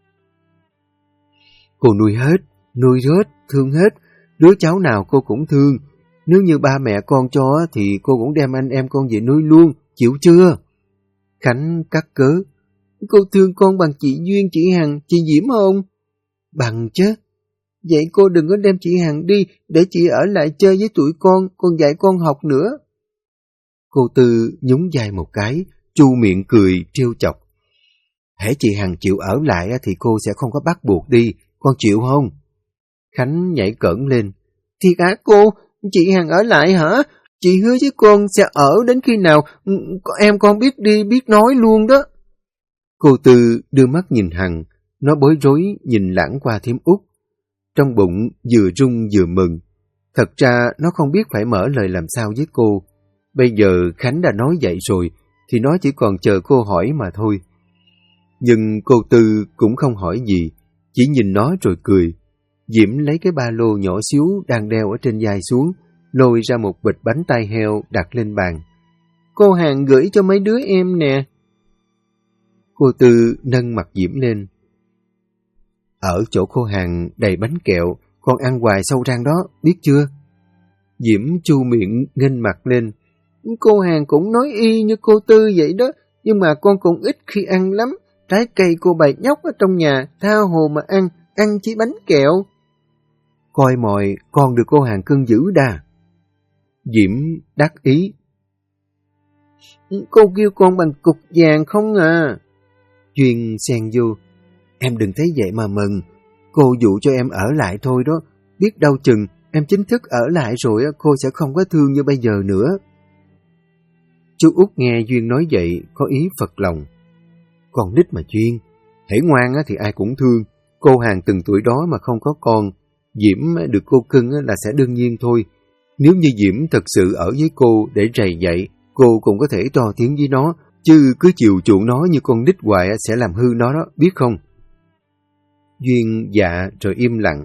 Speaker 1: Cô nuôi hết, thương hết. Đứa cháu nào cô cũng thương. Nếu như ba mẹ con cho thì cô cũng đem anh em con về nuôi luôn, chịu chưa? Khánh cắt cớ.
Speaker 2: Cô thương con bằng chị Duyên, chị Hằng, chị Diễm không?
Speaker 1: Bằng chứ.
Speaker 2: Vậy cô đừng có đem chị Hằng đi, để chị ở lại chơi với tụi con dạy con học nữa.
Speaker 1: Cô Tư nhún vai một cái, chu miệng cười trêu chọc. Hễ chị Hằng chịu ở lại thì cô sẽ không có bắt buộc đi, con chịu không? Khánh nhảy cẫng lên.
Speaker 2: Thiệt hả cô? Chị Hằng ở lại hả? Chị hứa với con sẽ ở đến khi nào em con biết đi biết nói luôn đó.
Speaker 1: Cô Tư đưa mắt nhìn Hằng, nó bối rối nhìn lãng qua thím Út. Trong bụng vừa run vừa mừng. Thật ra nó không biết phải mở lời làm sao với cô. Bây giờ Khánh đã nói vậy rồi, thì nó chỉ còn chờ cô hỏi mà thôi. Nhưng cô Tư cũng không hỏi gì, chỉ nhìn nó rồi cười. Diễm lấy cái ba lô nhỏ xíu đang đeo ở trên vai xuống, lôi ra một bịch bánh tai heo đặt lên bàn.
Speaker 2: Cô Hằng gửi cho mấy đứa em nè.
Speaker 1: Cô Tư nâng mặt Diễm lên. Ở chỗ cô Hằng đầy bánh kẹo, con ăn hoài sâu răng đó, biết chưa? Diễm chu miệng nghênh mặt lên.
Speaker 2: Cô Hằng cũng nói y như cô Tư vậy đó, nhưng mà con cũng ít khi ăn lắm. Trái cây cô bày nhóc ở trong nhà, tha hồ mà ăn chỉ bánh kẹo.
Speaker 1: Coi mồi, con được cô Hằng cưng dữ đà. Diễm đắc ý.
Speaker 2: Cô kêu con bằng cục vàng không à?
Speaker 1: Duyên xen vô. Em đừng thấy vậy mà mừng. Cô dụ cho em ở lại thôi đó. Biết đâu chừng em chính thức ở lại rồi cô sẽ không có thương như bây giờ nữa. Chú Út nghe Duyên nói vậy có ý phật lòng. Con nít mà Duyên, hễ ngoan thì ai cũng thương. Cô Hằng từng tuổi đó mà không có con, Diễm được cô cưng là sẽ đương nhiên thôi. Nếu như Diễm thật sự ở với cô để rầy dạy, cô cũng có thể to tiếng với nó, chứ cứ chiều chuộng nó như con nít hoài sẽ làm hư nó đó, biết không? Duyên dạ rồi im lặng.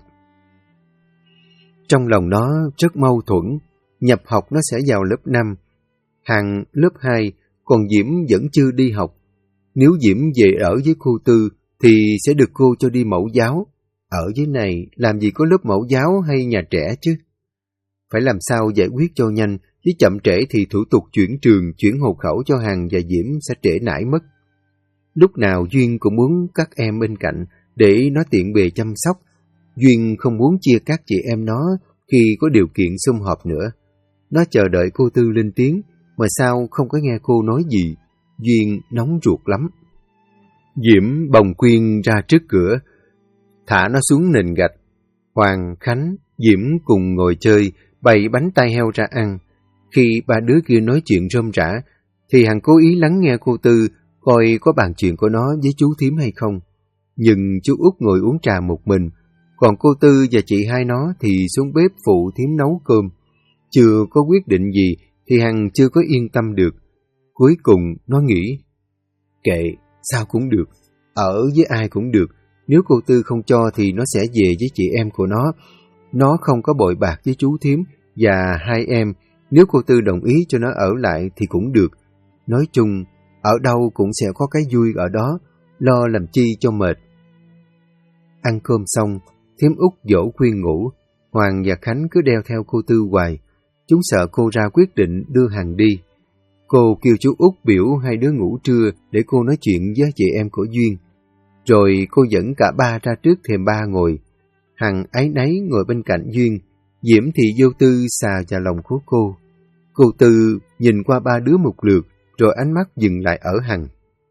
Speaker 1: Trong lòng nó rất mâu thuẫn, nhập học nó sẽ vào lớp 5, Hằng lớp 2, còn Diễm vẫn chưa đi học. Nếu Diễm về ở với cô Tư thì sẽ được cô cho đi mẫu giáo. Ở dưới này làm gì có lớp mẫu giáo hay nhà trẻ chứ? Phải làm sao giải quyết cho nhanh, chứ chậm trễ thì thủ tục chuyển trường, chuyển hộ khẩu cho Hằng và Diễm sẽ trễ nải mất. Lúc nào Duyên cũng muốn các em bên cạnh để nó tiện bề chăm sóc. Duyên không muốn chia các chị em nó khi có điều kiện sum họp nữa. Nó chờ đợi cô Tư lên tiếng, mà sao không có nghe cô nói gì. Duyên nóng ruột lắm. Diễm bồng Quyên ra trước cửa, thả nó xuống nền gạch. Hoàng, Khánh, Diễm cùng ngồi chơi, bày bánh tai heo ra ăn. Khi ba đứa kia nói chuyện rôm rã, thì Hằng cố ý lắng nghe cô Tư, coi có bàn chuyện của nó với chú Thím hay không. Nhưng chú Út ngồi uống trà một mình, còn cô Tư và chị hai nó thì xuống bếp phụ Thím nấu cơm. Chưa có quyết định gì thì Hằng chưa có yên tâm được. Cuối cùng nó nghĩ, kệ, sao cũng được, ở với ai cũng được. Nếu cô Tư không cho thì nó sẽ về với chị em của nó. Nó không có bội bạc với chú Thím và hai em. Nếu cô Tư đồng ý cho nó ở lại thì cũng được. Nói chung, ở đâu cũng sẽ có cái vui ở đó, lo làm chi cho mệt. Ăn cơm xong, Thím Út dỗ khuyên ngủ. Hoàng và Khánh cứ đeo theo cô Tư hoài. Chúng sợ cô ra quyết định đưa Hằng đi. Cô kêu chú Út biểu hai đứa ngủ trưa để cô nói chuyện với chị em của Duyên. Rồi cô dẫn cả ba ra trước thềm ba ngồi. Hằng áy náy ngồi bên cạnh Duyên, Diễm thì vô tư xà vào lòng của cô. Cô Tư nhìn qua ba đứa một lượt, rồi ánh mắt dừng lại ở Hằng.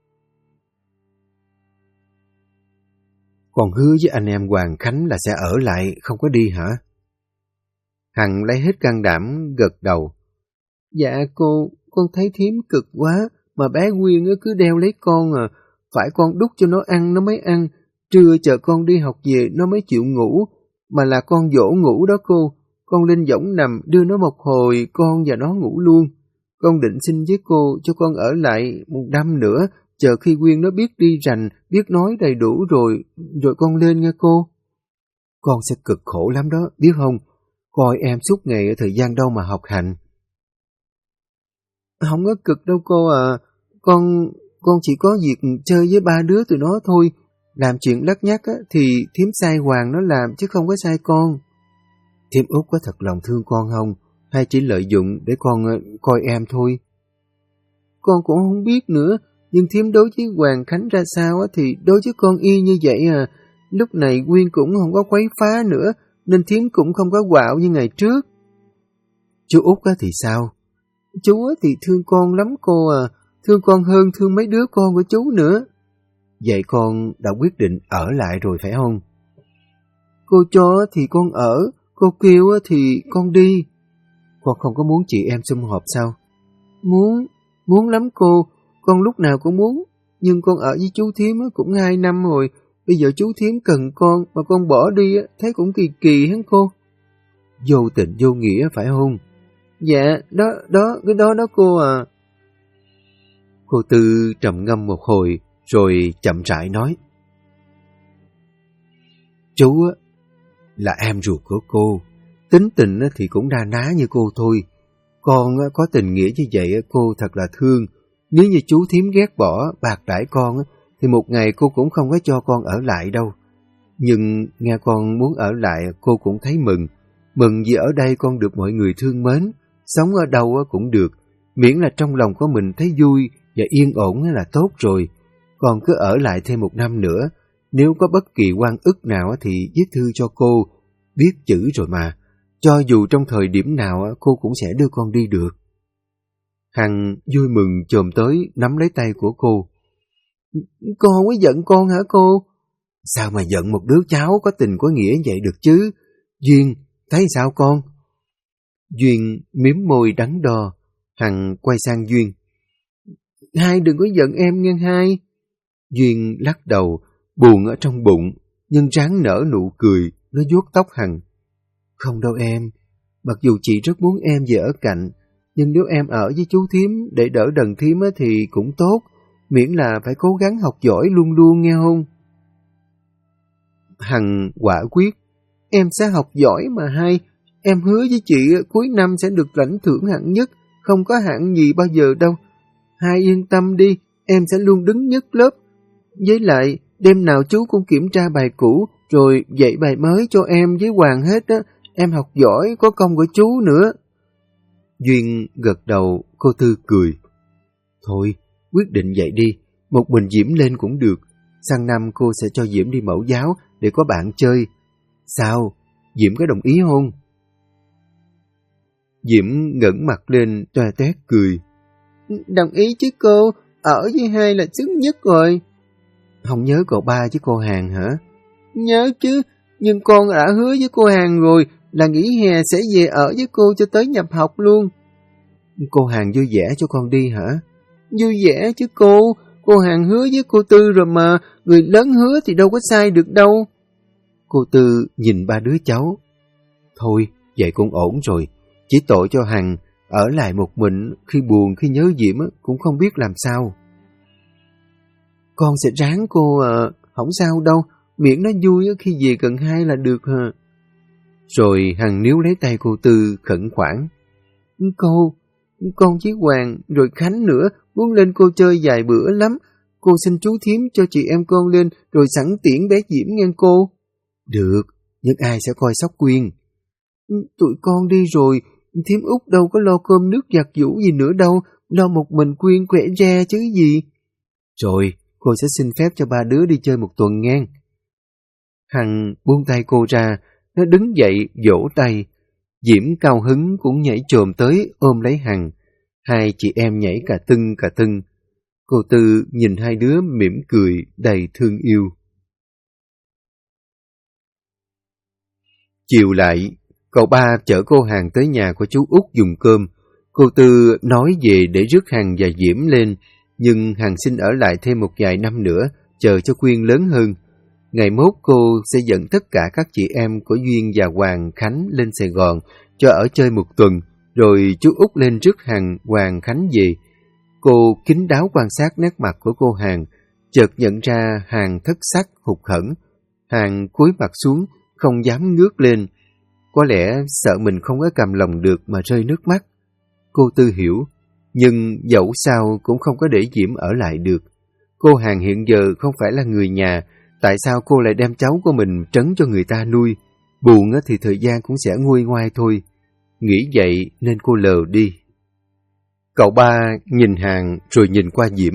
Speaker 1: Còn hứa với anh em Hoàng Khánh là sẽ ở lại, không có đi hả? Hằng lấy hết can đảm gật đầu.
Speaker 2: Dạ con thấy Thím cực quá, mà bé Quyên cứ đeo lấy con à. Phải con đút cho nó ăn nó mới ăn, trưa chờ con đi học về nó mới chịu ngủ, mà là con dỗ ngủ đó cô. con lên võng nằm đưa nó một hồi, con và nó ngủ luôn. Con định xin với cô cho con ở lại 1 năm nữa, chờ khi Quyên nó biết đi rành, biết nói đầy đủ rồi con lên nghe cô. Con sẽ cực khổ lắm đó, biết không? Coi em suốt ngày ở thời gian đâu mà học hành. Không có cực đâu cô à, con chỉ có việc chơi với 3 đứa tụi nó thôi. Làm chuyện lắt nhắt á, thì thím sai Hoàng nó làm chứ không có sai con. Thím Út có thật lòng thương con không? Hay chỉ lợi dụng để con coi em thôi? Con cũng không biết nữa, nhưng thím đối với Hoàng Khánh ra sao á, thì đối với con y như vậy à. Lúc này Quyên cũng không có quấy phá nữa, nên thím cũng không có quạo như ngày trước. Chú Út á thì sao? Chú á thì thương con lắm cô à, thương con hơn thương mấy đứa con của chú nữa. Vậy con đã quyết định ở lại rồi phải không? Cô cho thì con ở, cô kêu thì con đi. Con không có muốn chị em sum họp sao? Muốn lắm cô, con lúc nào cũng muốn. Nhưng con ở với chú thím cũng 2 năm rồi, bây giờ chú thím cần con mà con bỏ đi thấy cũng kỳ kỳ hả cô? Vô tình vô nghĩa phải không? Dạ, cái đó cô à. Cô Tư trầm ngâm một hồi, rồi chậm rãi nói. Chú là em ruột của cô, tính tình thì cũng na ná như cô thôi. Con có tình nghĩa như vậy cô thật là thương. Nếu như chú thím ghét bỏ, bạc đãi con thì một ngày cô cũng không có cho con ở lại đâu. Nhưng nghe con muốn ở lại cô cũng thấy mừng. Mừng vì ở đây con được mọi người thương mến, sống ở đâu cũng được, miễn là trong lòng của mình thấy vui và yên ổn là tốt rồi. Con cứ ở lại thêm 1 năm nữa, nếu có bất kỳ oan ức nào thì viết thư cho cô, biết chữ rồi mà, cho dù trong thời điểm nào cô cũng sẽ đưa con đi được. Hằng vui mừng chồm tới nắm lấy tay của cô. Cô không có giận con hả cô? Sao mà giận một đứa cháu có tình có nghĩa vậy được chứ? Duyên, thấy sao con? Duyên miếm môi đắn đo. Hằng quay sang Duyên. Hai đừng có giận em nghe hai. Duyên lắc đầu, buồn ở trong bụng, nhưng ráng nở nụ cười, nó vuốt tóc Hằng. Không đâu em, mặc dù chị rất muốn em về ở cạnh, nhưng nếu em ở với chú thím để đỡ đần thím thì cũng tốt, miễn là phải cố gắng học giỏi luôn luôn nghe không? Hằng quả quyết. Em sẽ học giỏi mà hai. Em hứa với chị cuối năm sẽ được lãnh thưởng hạng nhất, không có hạng gì bao giờ đâu. Hai yên tâm đi, em sẽ luôn đứng nhất lớp. Với lại, đêm nào chú cũng kiểm tra bài cũ, rồi dạy bài mới cho em với Hoàng hết á. Em học giỏi, có công của chú nữa. Duyên gật đầu, cô Tư cười. Thôi, quyết định vậy đi, một mình Diễm lên cũng được. Sang năm cô sẽ cho Diễm đi mẫu giáo để có bạn chơi. Sao? Diễm có đồng ý không? Diễm ngẩng mặt lên toa toét cười. Đồng ý chứ cô, ở với hai là xứng nhất rồi. Không nhớ cậu ba với cô Hàn hả? Nhớ chứ, nhưng con đã hứa với cô Hàn rồi là nghỉ hè sẽ về ở với cô cho tới nhập học luôn. Cô Hàn vui vẻ cho con đi hả? Vui vẻ chứ cô Hàn hứa với cô Tư rồi mà, người lớn hứa thì đâu có sai được đâu. Cô Tư nhìn 3 đứa cháu. Thôi, vậy cũng ổn rồi, chỉ tội cho Hằng ở lại một mình, khi buồn khi nhớ Diễm cũng không biết làm sao. Con sẽ ráng cô à, không sao đâu, miễn nó vui khi về gần hai là được hả? Rồi Hằng níu lấy tay cô Tư khẩn khoản. Con với Hoàng rồi Khánh nữa muốn lên cô chơi vài bữa lắm. Cô xin chú thím cho chị em con lên rồi sẵn tiễn bé Diễm nghe cô. Được, nhưng ai sẽ coi sóc Quyên? Tụi con đi rồi, thím Út đâu có lo cơm nước giặt giũ gì nữa đâu, lo một mình Quyên khỏe ra chứ gì. Rồi, cô sẽ xin phép cho 3 đứa đi chơi 1 tuần ngang. Hằng buông tay cô ra, nó đứng dậy vỗ tay. Diễm cao hứng cũng nhảy chồm tới ôm lấy Hằng. Hai chị em nhảy cả tưng. Cô Tư nhìn hai đứa mỉm cười đầy thương yêu. Chiều lại, cậu ba chở cô Hằng tới nhà của chú Út dùng cơm. Cô Tư nói về để rước Hằng và Diễm lên, nhưng Hằng xin ở lại thêm một vài năm nữa, chờ cho Quyên lớn hơn.
Speaker 1: Ngày mốt cô sẽ dẫn tất cả các chị em của Duyên và Hoàng Khánh lên Sài Gòn cho ở chơi một tuần, rồi chú Út lên rước Hằng, Hoàng Khánh về. Cô kín đáo quan sát nét mặt của cô Hằng, chợt nhận ra Hằng thất sắc hụt hẫng. Hằng cúi mặt xuống, không dám ngước lên. Có lẽ sợ mình không có cầm lòng được mà rơi nước mắt. Cô Tư hiểu, nhưng dẫu sao cũng không có để Diễm ở lại được. Cô Hằng hiện giờ không phải là người nhà, tại sao cô lại đem cháu của mình trấn cho người ta nuôi? Buồn thì thời gian cũng sẽ nguôi ngoai thôi. Nghĩ vậy nên cô lờ đi. Cậu ba nhìn Hằng rồi nhìn qua Diễm.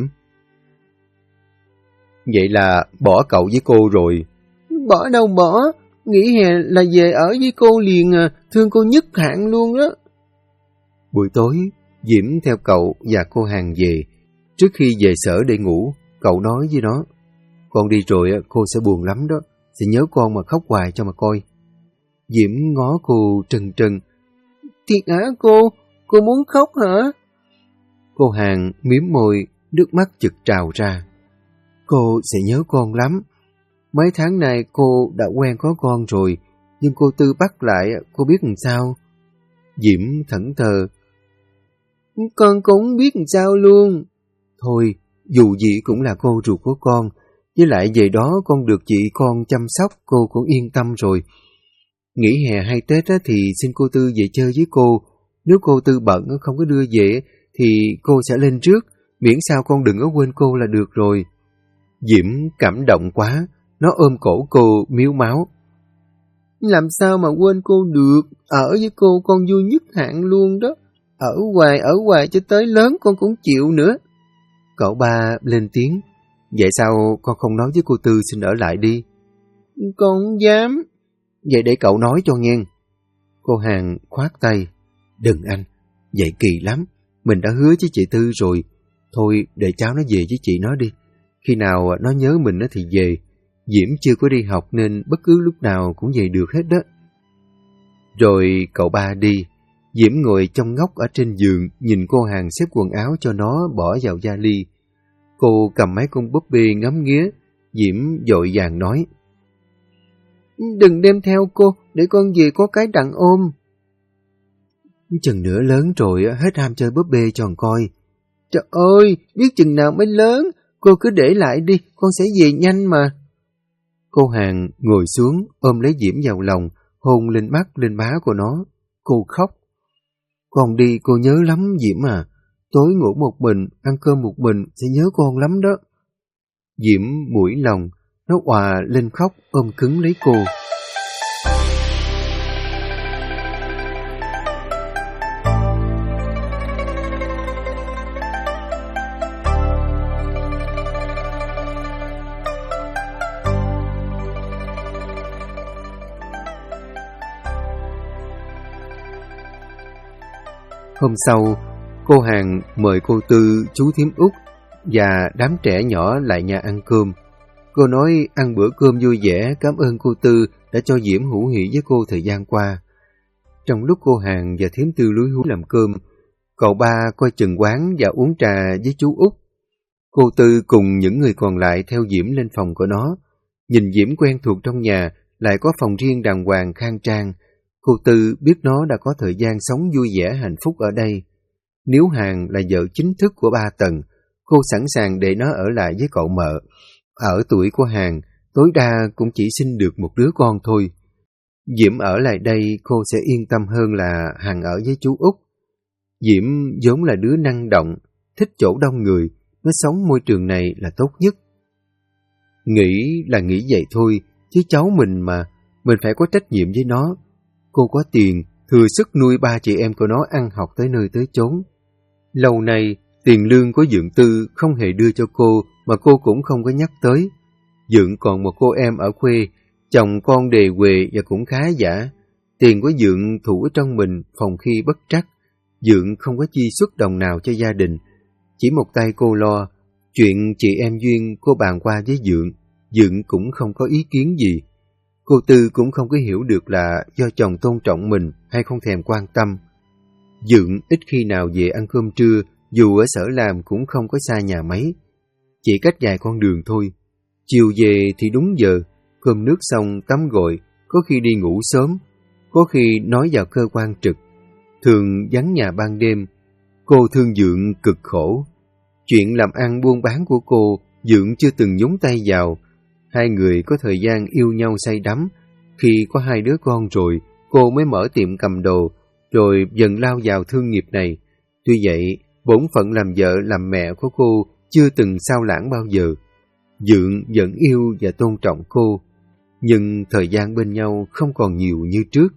Speaker 1: Vậy là bỏ cậu với cô rồi?
Speaker 2: Bỏ đâu bỏ, nghỉ hè là về ở với cô liền à, thương cô nhất hạn luôn đó.
Speaker 1: Buổi tối, Diễm theo cậu và cô Hằng về. Trước khi về sở để ngủ, cậu nói với nó, con đi rồi cô sẽ buồn lắm đó, sẽ nhớ con mà khóc hoài cho mà coi. Diễm ngó cô trân trân.
Speaker 2: Thiệt hả cô muốn khóc hả?
Speaker 1: Cô Hằng miếm môi, nước mắt chực trào ra. Cô sẽ nhớ con lắm. Mấy tháng nay cô đã quen có con rồi, nhưng cô Tư bắt lại, cô biết làm sao? Diễm thẫn thờ.
Speaker 2: Con cũng biết làm sao luôn.
Speaker 1: Thôi, dù gì cũng là cô ruột của con, với lại về đó con được chị con chăm sóc, cô cũng yên tâm rồi. Nghỉ hè hay Tết thì xin cô Tư về chơi với cô. Nếu cô Tư bận không có đưa về thì cô sẽ lên trước, miễn sao con đừng có quên cô là được rồi. Diễm cảm động quá, nó ôm cổ cô miếu máu.
Speaker 2: Làm sao mà quên cô được, ở với cô con vui nhất hạn luôn đó. Ở hoài cho tới lớn con cũng chịu nữa.
Speaker 1: Cậu ba lên tiếng. Vậy sao con không nói với cô Tư xin ở lại đi?
Speaker 2: Con không dám.
Speaker 1: Vậy để cậu nói cho nghe. Cô Hằng khoát tay. Đừng anh, vậy kỳ lắm. Mình đã hứa với chị Tư rồi. Thôi để cháu nó về với chị nó đi. Khi nào nó nhớ mình thì về. Diễm chưa có đi học nên bất cứ lúc nào cũng về được hết đó. Rồi cậu ba đi. Diễm ngồi trong ngóc ở trên giường, nhìn cô Hằng xếp quần áo cho nó bỏ vào vali. Cô cầm mấy con búp bê ngắm nghía. Diễm vội vàng nói.
Speaker 2: Đừng đem theo cô, để con về có cái đặng ôm.
Speaker 1: Chừng nữa lớn rồi, hết ham chơi búp bê cho coi.
Speaker 2: Trời ơi, biết chừng nào mới lớn, cô cứ để lại đi, con sẽ về nhanh mà.
Speaker 1: Cô Hằng ngồi xuống, ôm lấy Diễm vào lòng, hôn lên mắt, lên má của nó. Cô khóc. Con đi cô nhớ lắm Diễm à. Tối ngủ một mình, ăn cơm một mình, sẽ nhớ con lắm đó. Diễm mũi lòng, nó òa lên khóc, ôm cứng lấy cô. Hôm sau, cô Hằng mời cô Tư, chú Thím Út và đám trẻ nhỏ lại nhà ăn cơm. Cô nói ăn bữa cơm vui vẻ, cảm ơn cô Tư đã cho Diễm hữu hỉ với cô thời gian qua. Trong lúc cô Hằng và Thím Tư lúi húi làm cơm, cậu ba coi chừng quán và uống trà với chú Út. Cô Tư cùng những người còn lại theo Diễm lên phòng của nó. Nhìn Diễm quen thuộc trong nhà, lại có phòng riêng đàng hoàng khang trang. Cô Tư biết nó đã có thời gian sống vui vẻ hạnh phúc ở đây. Nếu Hằng là vợ chính thức của ba Tần, cô sẵn sàng để nó ở lại với cậu mợ. Ở tuổi của Hằng, tối đa cũng chỉ sinh được một đứa con thôi. Diễm ở lại đây cô sẽ yên tâm hơn là Hằng ở với chú Út. Diễm vốn là đứa năng động, thích chỗ đông người, nó sống môi trường này là tốt nhất. Nghĩ là nghĩ vậy thôi, chứ cháu mình mà, mình phải có trách nhiệm với nó. Cô có tiền, thừa sức nuôi ba chị em của nó ăn học tới nơi tới chốn. Lâu nay, tiền lương của Dượng Tư không hề đưa cho cô mà cô cũng không có nhắc tới. Dượng còn một cô em ở quê, chồng con đề huề và cũng khá giả. Tiền của Dượng thủ ở trong mình phòng khi bất trắc. Dượng không có chi xuất đồng nào cho gia đình. Chỉ một tay cô lo. Chuyện chị em Duyên cô bàn qua với Dượng, Dượng cũng không có ý kiến gì. Cô Tư cũng không có hiểu được là do chồng tôn trọng mình hay không thèm quan tâm. Dượng ít khi nào về ăn cơm trưa, dù ở sở làm cũng không có xa nhà mấy. Chỉ cách vài con đường thôi. Chiều về thì đúng giờ, cơm nước xong tắm gội, có khi đi ngủ sớm, có khi nói vào cơ quan trực, thường vắng nhà ban đêm. Cô thương Dượng cực khổ. Chuyện làm ăn buôn bán của cô, Dượng chưa từng nhúng tay vào. Hai người có thời gian yêu nhau say đắm. Khi có 2 đứa con rồi, cô mới mở tiệm cầm đồ, rồi dần lao vào thương nghiệp này. Tuy vậy, bổn phận làm vợ làm mẹ của cô chưa từng sao lãng bao giờ. Dượng vẫn yêu và tôn trọng cô, nhưng thời gian bên nhau không còn nhiều như trước.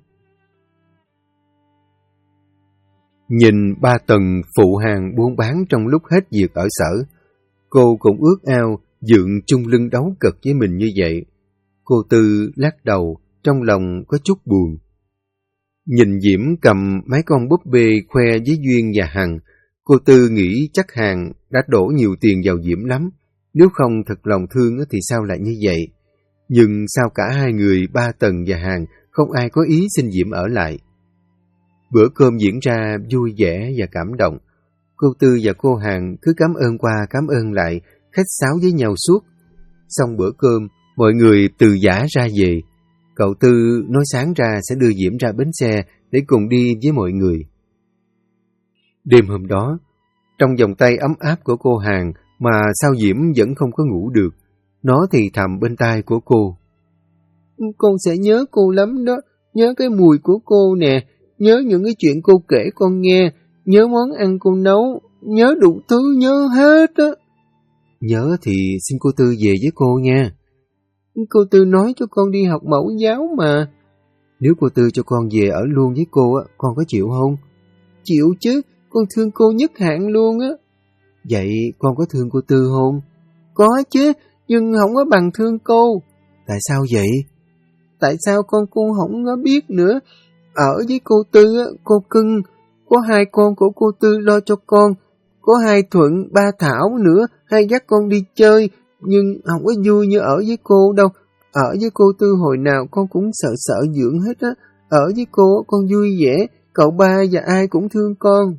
Speaker 1: Nhìn ba Tần phụ hàng buôn bán trong lúc hết việc ở sở, cô cũng ước ao Dượng chung lưng đấu cực với mình như vậy. Cô Tư lắc đầu, trong lòng có chút buồn. Nhìn Diễm cầm mấy con búp bê khoe với Duyên và Hằng, cô Tư nghĩ chắc Hằng đã đổ nhiều tiền vào Diễm lắm. Nếu không thật lòng thương thì sao lại như vậy? Nhưng sao cả hai người ba Tần và Hằng không ai có ý xin Diễm ở lại? Bữa cơm diễn ra vui vẻ và cảm động. Cô Tư và cô Hằng cứ cảm ơn qua cảm ơn lại, khách sáo với nhau suốt. Xong bữa cơm, mọi người từ giã ra về. Cậu Tư nói sáng ra sẽ đưa Diễm ra bến xe để cùng đi với mọi người. Đêm hôm đó, trong vòng tay ấm áp của cô Hằng mà sao Diễm vẫn không có ngủ được. Nó thì thầm bên tai của cô.
Speaker 2: Con sẽ nhớ cô lắm đó, nhớ cái mùi của cô nè, nhớ những cái chuyện cô kể con nghe, nhớ món ăn cô nấu, nhớ đủ thứ, nhớ hết á.
Speaker 1: Nhớ thì xin cô Tư về với cô nha.
Speaker 2: Cô Tư nói cho con đi học mẫu giáo mà.
Speaker 1: Nếu cô Tư cho con về ở luôn với cô, con có chịu không?
Speaker 2: Chịu chứ, con thương cô nhất hạn luôn á.
Speaker 1: Vậy con có thương cô Tư không?
Speaker 2: Có chứ, nhưng không có bằng thương cô.
Speaker 1: Tại sao vậy?
Speaker 2: Tại sao con không có biết nữa. Ở với cô Tư, cô cưng, có 2 con của cô Tư lo cho con, có 2 Thuận, 3 Thảo nữa, hay dắt con đi chơi, nhưng không có vui như ở với cô đâu. Ở với cô Tư hồi nào con cũng sợ Dượng hết á. Ở với cô con vui vẻ, cậu ba và ai cũng thương con.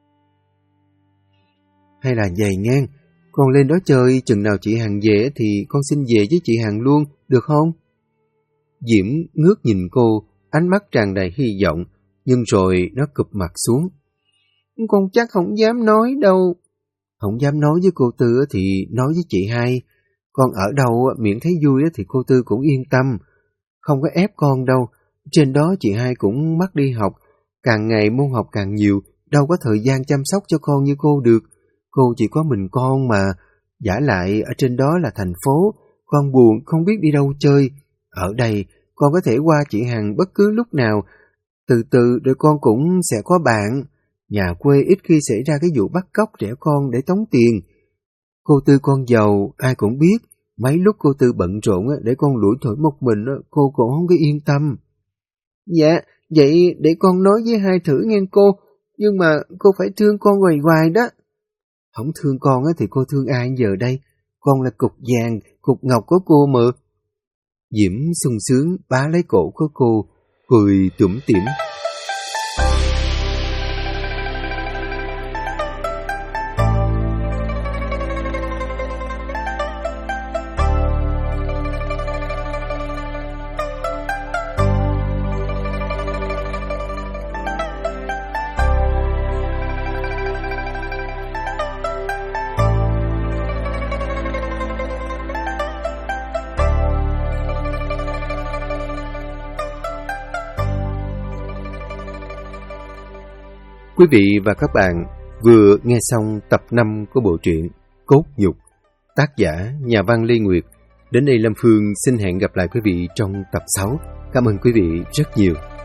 Speaker 1: Hay là vậy ngang, con lên đó chơi, chừng nào chị Hằng về thì con xin về với chị Hằng luôn, được không? Diễm ngước nhìn cô, ánh mắt tràn đầy hy vọng, nhưng rồi nó cụp mặt xuống.
Speaker 2: Con chắc không dám nói đâu.
Speaker 1: Không dám nói với cô Tư thì nói với chị hai. Con ở đâu miễn thấy vui thì cô Tư cũng yên tâm. Không có ép con đâu. Trên đó chị hai cũng mắc đi học. Càng ngày môn học càng nhiều, đâu có thời gian chăm sóc cho con như cô được. Cô chỉ có mình con mà. Vả lại ở trên đó là thành phố. Con buồn không biết đi đâu chơi. Ở đây con có thể qua chị Hằng bất cứ lúc nào. Từ từ rồi con cũng sẽ có bạn. Nhà quê ít khi xảy ra cái vụ bắt cóc trẻ con để tống tiền. Cô Tư con giàu, ai cũng biết. Mấy lúc cô Tư bận rộn để con lủi thổi một mình, cô cũng không có yên tâm.
Speaker 2: Dạ, vậy để con nói với hai thử nghe cô. Nhưng mà cô phải thương con hoài đó.
Speaker 1: Không thương con thì cô thương ai giờ đây? Con là cục vàng, cục ngọc của cô mà. Diễm sung sướng bá lấy cổ của cô, cười tủm tỉm. Quý vị và các bạn vừa nghe xong tập 5 của bộ truyện Cốt Nhục, tác giả nhà văn Lê Nguyệt. Đến đây Lâm Phương xin hẹn gặp lại quý vị trong tập 6. Cảm ơn quý vị rất nhiều.